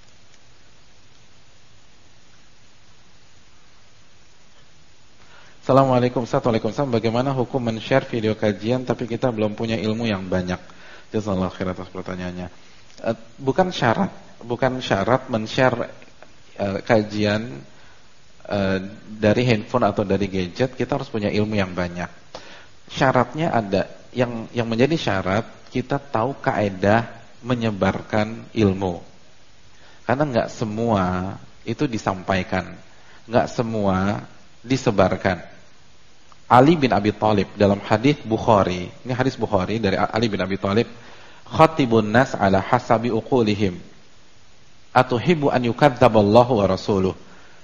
Assalamualaikum Waalaikumsalam. Bagaimana hukum men-share video kajian tapi kita belum punya ilmu yang banyak? Jazakallahu khairan atas pertanyaannya. Bukan syarat men-share kajian dari handphone atau dari gadget kita harus punya ilmu yang banyak. Syaratnya ada yang menjadi syarat kita tahu kaidah menyebarkan ilmu. Karena enggak semua itu disampaikan, enggak semua disebarkan. Ali bin Abi Thalib dalam hadis Bukhari, ini hadis Bukhari dari Ali bin Abi Thalib, khatibun nas ala hasabi uqulihim atuhibbu an yukadzdzaballahu wa rasuluh.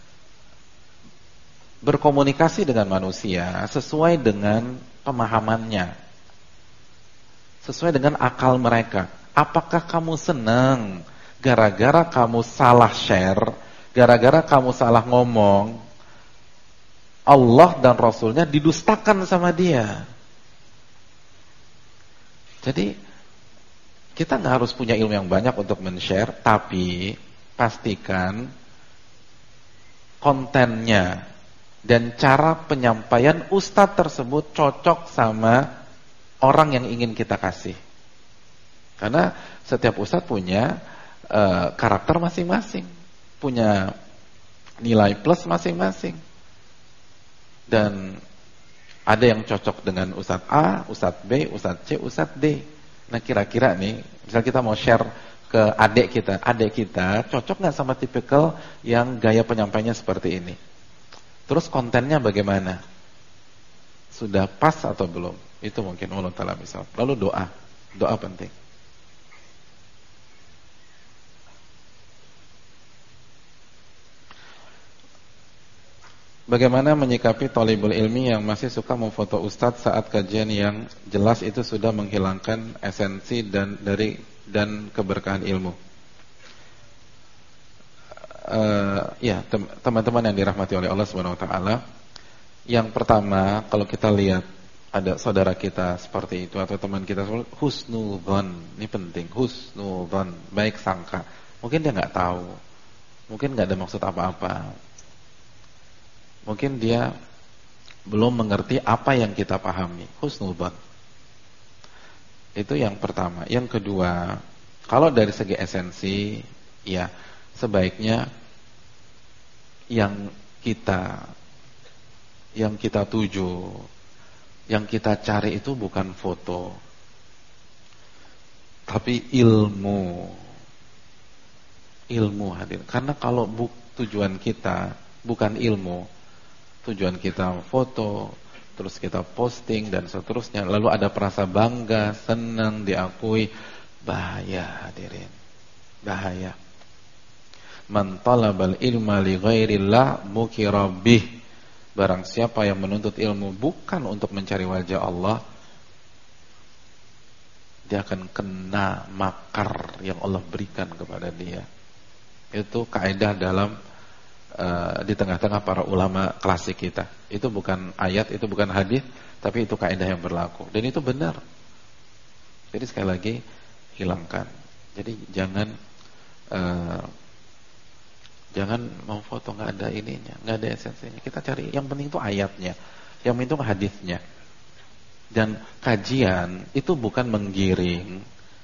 Berkomunikasi dengan manusia sesuai dengan pemahamannya, sesuai dengan akal mereka. Apakah kamu senang gara-gara kamu salah share, gara-gara kamu salah ngomong, Allah dan Rasulnya didustakan sama dia? Jadi kita nggak harus punya ilmu yang banyak untuk men-share, tapi pastikan kontennya dan cara penyampaian ustadz tersebut cocok sama orang yang ingin kita kasih. Karena setiap ustadz punya karakter masing-masing, punya nilai plus masing-masing. Dan ada yang cocok dengan Ustadz A, Ustadz B, Ustadz C, Ustadz D. Nah kira-kira nih, misal kita mau share ke adik kita cocok gak sama tipikal yang gaya penyampainya seperti ini? Terus kontennya bagaimana? Sudah pas atau belum? Itu mungkin Allah Ta'ala misal. Lalu doa penting. Bagaimana menyikapi thalibul ilmi yang masih suka memfoto ustadz saat kajian yang jelas itu sudah menghilangkan esensi dan keberkahan ilmu? Ya, teman-teman yang dirahmati oleh Allah Subhanahu wa taala. Yang pertama, kalau kita lihat ada saudara kita seperti itu atau teman kita, husnudzon, ini penting, husnudzon, baik sangka. Mungkin dia enggak tahu. Mungkin enggak ada maksud apa-apa. Mungkin dia belum mengerti apa yang kita pahami. Husnudzon. Itu yang pertama. Yang kedua, kalau dari segi esensi, ya sebaiknya yang kita tuju, yang kita cari itu bukan foto, tapi ilmu hadir. Karena kalau tujuan kita bukan ilmu, tujuan kita foto, terus kita posting dan seterusnya, lalu ada perasa bangga, senang, diakui, bahaya hadirin, bahaya. Man talabal ilma li ghairillah mukira bih. Barang siapa yang menuntut ilmu bukan untuk mencari wajah Allah, dia akan kena makar yang Allah berikan kepada dia. Itu kaidah dalam di tengah-tengah para ulama klasik kita. Itu bukan ayat, itu bukan hadis, tapi itu kaidah yang berlaku. Dan itu benar. Jadi sekali lagi hilangkan. Jadi jangan mau foto nggak ada ininya, nggak ada esensinya. Kita cari yang penting itu ayatnya, yang penting itu hadisnya. Dan kajian itu bukan menggiring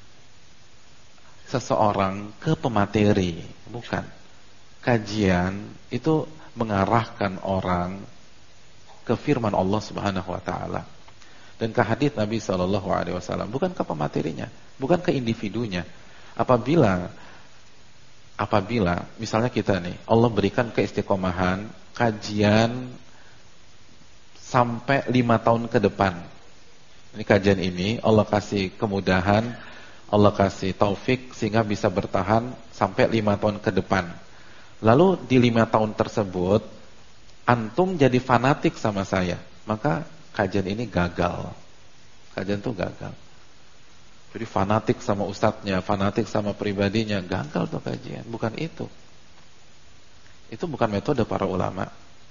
seseorang ke pemateri, bukan. Kajian itu mengarahkan orang ke firman Allah Subhanahu wa taala dan ke hadis Nabi sallallahu alaihi wasallam, bukan ke pematerinya, bukan ke individunya. Apabila misalnya kita nih, Allah berikan keistiqomahan kajian sampai 5 tahun ke depan. Ini kajian ini Allah kasih kemudahan, Allah kasih taufik sehingga bisa bertahan sampai 5 tahun ke depan. Lalu di 5 tahun tersebut antum jadi fanatik sama saya, maka kajian ini gagal. Kajian itu gagal. Jadi fanatik sama ustadznya, fanatik sama pribadinya, gagal tuh kajian. Bukan itu. Itu bukan metode para ulama.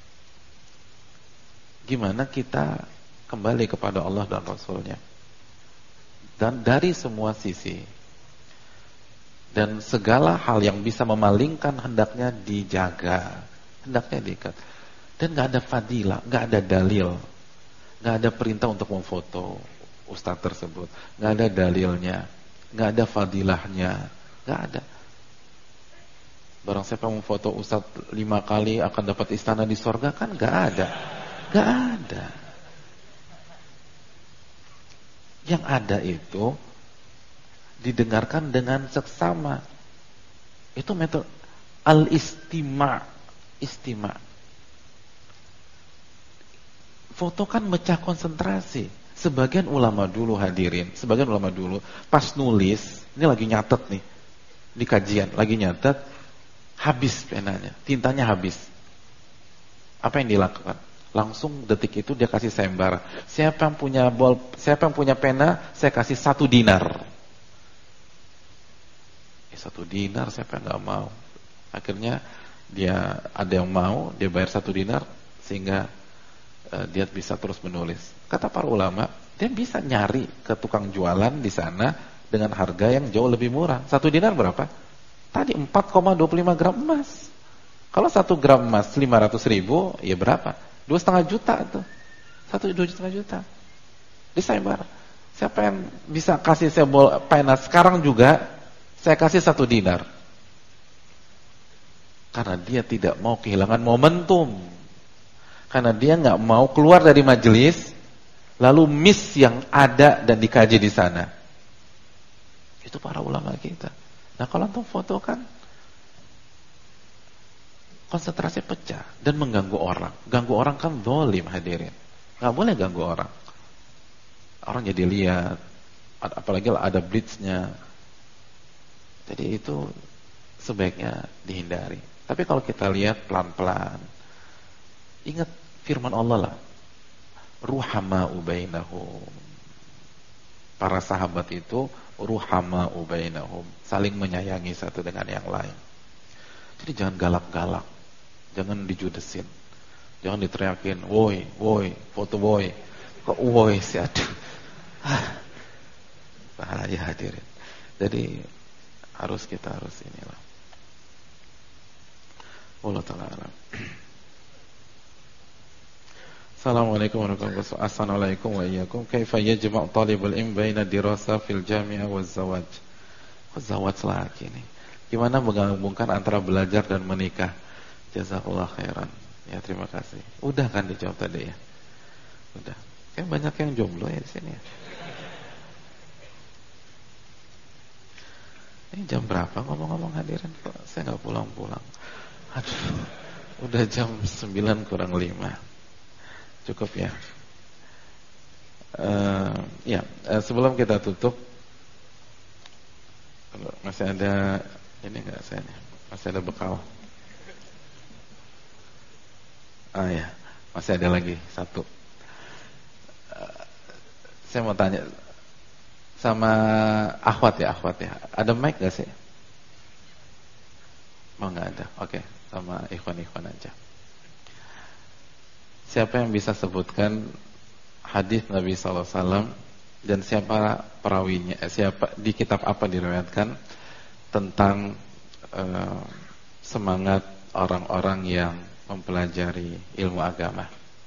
Gimana kita kembali kepada Allah dan Rasulnya. Dan dari semua sisi. Dan segala hal yang bisa memalingkan hendaknya dijaga, hendaknya diikat. Dan gak ada fadilah, gak ada dalil, gak ada perintah untuk memfoto ustadz tersebut, gak ada dalilnya, gak ada fadilahnya, gak ada. Barang siapa memfoto ustadz 5 kali akan dapat istana di sorga, kan gak ada. Gak ada. Yang ada itu didengarkan dengan seksama. Itu metode al-istima'. Foto kan mecah konsentrasi. Sebagian ulama dulu hadirin, sebagian ulama dulu pas nulis, ini lagi nyatet nih di kajian, lagi nyatet, habis penanya, tintanya habis. Apa yang dilakukan? Langsung detik itu dia kasih sayembara. Siapa yang punya pena, saya kasih 1 dinar. 1 dinar siapa yang nggak mau? Akhirnya dia ada yang mau, dia bayar 1 dinar sehingga dia bisa terus menulis. Kata para ulama, dia bisa nyari ke tukang jualan di sana dengan harga yang jauh lebih murah. 1 dinar berapa? Tadi 4,25 gram emas. Kalau 1 gram emas 500.000, ya berapa? 2,5 juta tuh. 2,5 juta. Dia sayembara. Siapa yang bisa kasih saya pena sekarang juga? Saya kasih 1 dinar. Karena dia tidak mau kehilangan momentum. Karena dia nggak mau keluar dari majelis lalu miss yang ada dan dikaji di sana. Itu para ulama kita. Nah, kalau antum foto kan konsentrasi pecah dan mengganggu orang. Ganggu orang kan zalim hadirin. Nggak boleh ganggu orang. Orang jadi lihat, apalagi ada blitznya. Jadi itu sebaiknya dihindari. Tapi kalau kita lihat pelan-pelan, ingat firman Allah lah, ruhama'u bainahum. Para sahabat itu ruhama'u bainahum, saling menyayangi satu dengan yang lain. Jadi jangan galak-galak, jangan dijudesin, jangan diteriakin, woi, foto woi. Kok woi sih, aduh. Bahaya hadirin. Jadi kita harus inilah. Allah ta'ala. Assalamualaikum warahmatullahi wabarakatuh. Assalamualaikum wa iyyakum. Kaifa yajma' talibul ilm baina dirasa fil jami'ah waz zawaj? Zawaj lagi nih. Gimana menggabungkan antara belajar dan menikah? Jazakallah khairan. Ya, terima kasih. Udah kan dijawab tadi ya? Udah. Kayak banyak yang jomblo ya di sini ya. Ini jam berapa ngomong-ngomong hadirin? Kok saya nggak pulang-pulang? Aduh, udah jam 9 kurang 5. Cukup ya. Sebelum kita tutup, masih ada ini nggak saya nih? Masih ada bekal. Ah ya, masih ada lagi satu. Saya mau tanya sama akhwat ya. Ada mic gak sih? Oh nggak ada. Oke, sama ikhwan aja. Siapa yang bisa sebutkan hadis Nabi SAW dan siapa perawinya? Siapa di kitab apa diriwayatkan tentang semangat orang-orang yang mempelajari ilmu agama?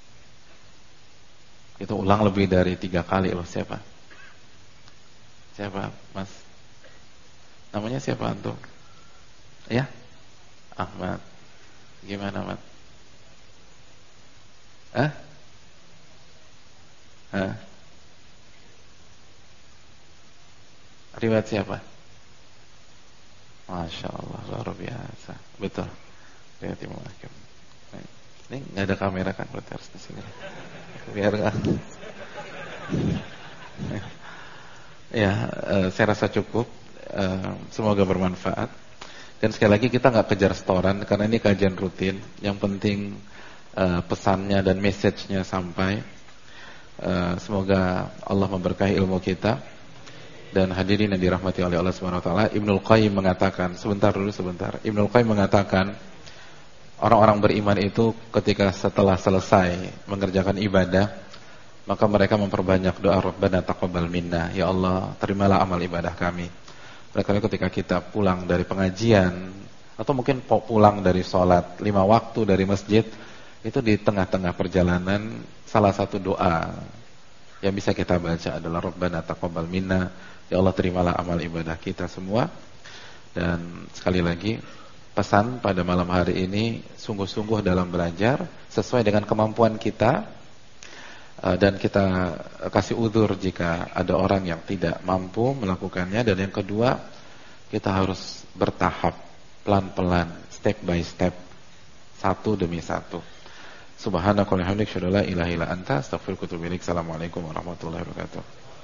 Itu ulang lebih dari 3 kali loh. Siapa? Siapa, Mas? Namanya siapa antum? Ya? Ahmad. Gimana, Ahmad? Riwayat siapa? Masya Allah, luar biasa. Betul. Riwayat Imam Hakim. Ini nggak ada kamera kan? Berarti harus di sini. Biar nggak. Ya, saya rasa cukup. Semoga bermanfaat. Dan sekali lagi kita nggak kejar setoran karena ini kajian rutin. Yang penting pesannya dan message-nya sampai. Semoga Allah memberkahi ilmu kita. Dan hadirin yang dirahmati oleh Allah Subhanahu wa taala, Ibnul Qayyim mengatakan, sebentar. Ibnul Qayyim mengatakan, orang-orang beriman itu ketika setelah selesai mengerjakan ibadah, maka mereka memperbanyak doa Rabbana taqabbal minna, ya Allah, terimalah amal ibadah kami. Oleh karena ketika kita pulang dari pengajian atau mungkin pulang dari sholat 5 waktu dari masjid, itu di tengah-tengah perjalanan salah satu doa yang bisa kita baca adalah Rabbana taqabbal minna, ya Allah terimalah amal ibadah kita semua. Dan sekali lagi pesan pada malam hari ini, sungguh-sungguh dalam belajar sesuai dengan kemampuan kita, dan kita kasih udzur jika ada orang yang tidak mampu melakukannya. Dan yang kedua, kita harus bertahap, pelan-pelan, step by step, satu demi satu. Subhanakallahumma wa bihamdika asyhadu an la ilaha illa anta astaghfiruka wa atubu ilaik. Assalamualaikum warahmatullahi wabarakatuh.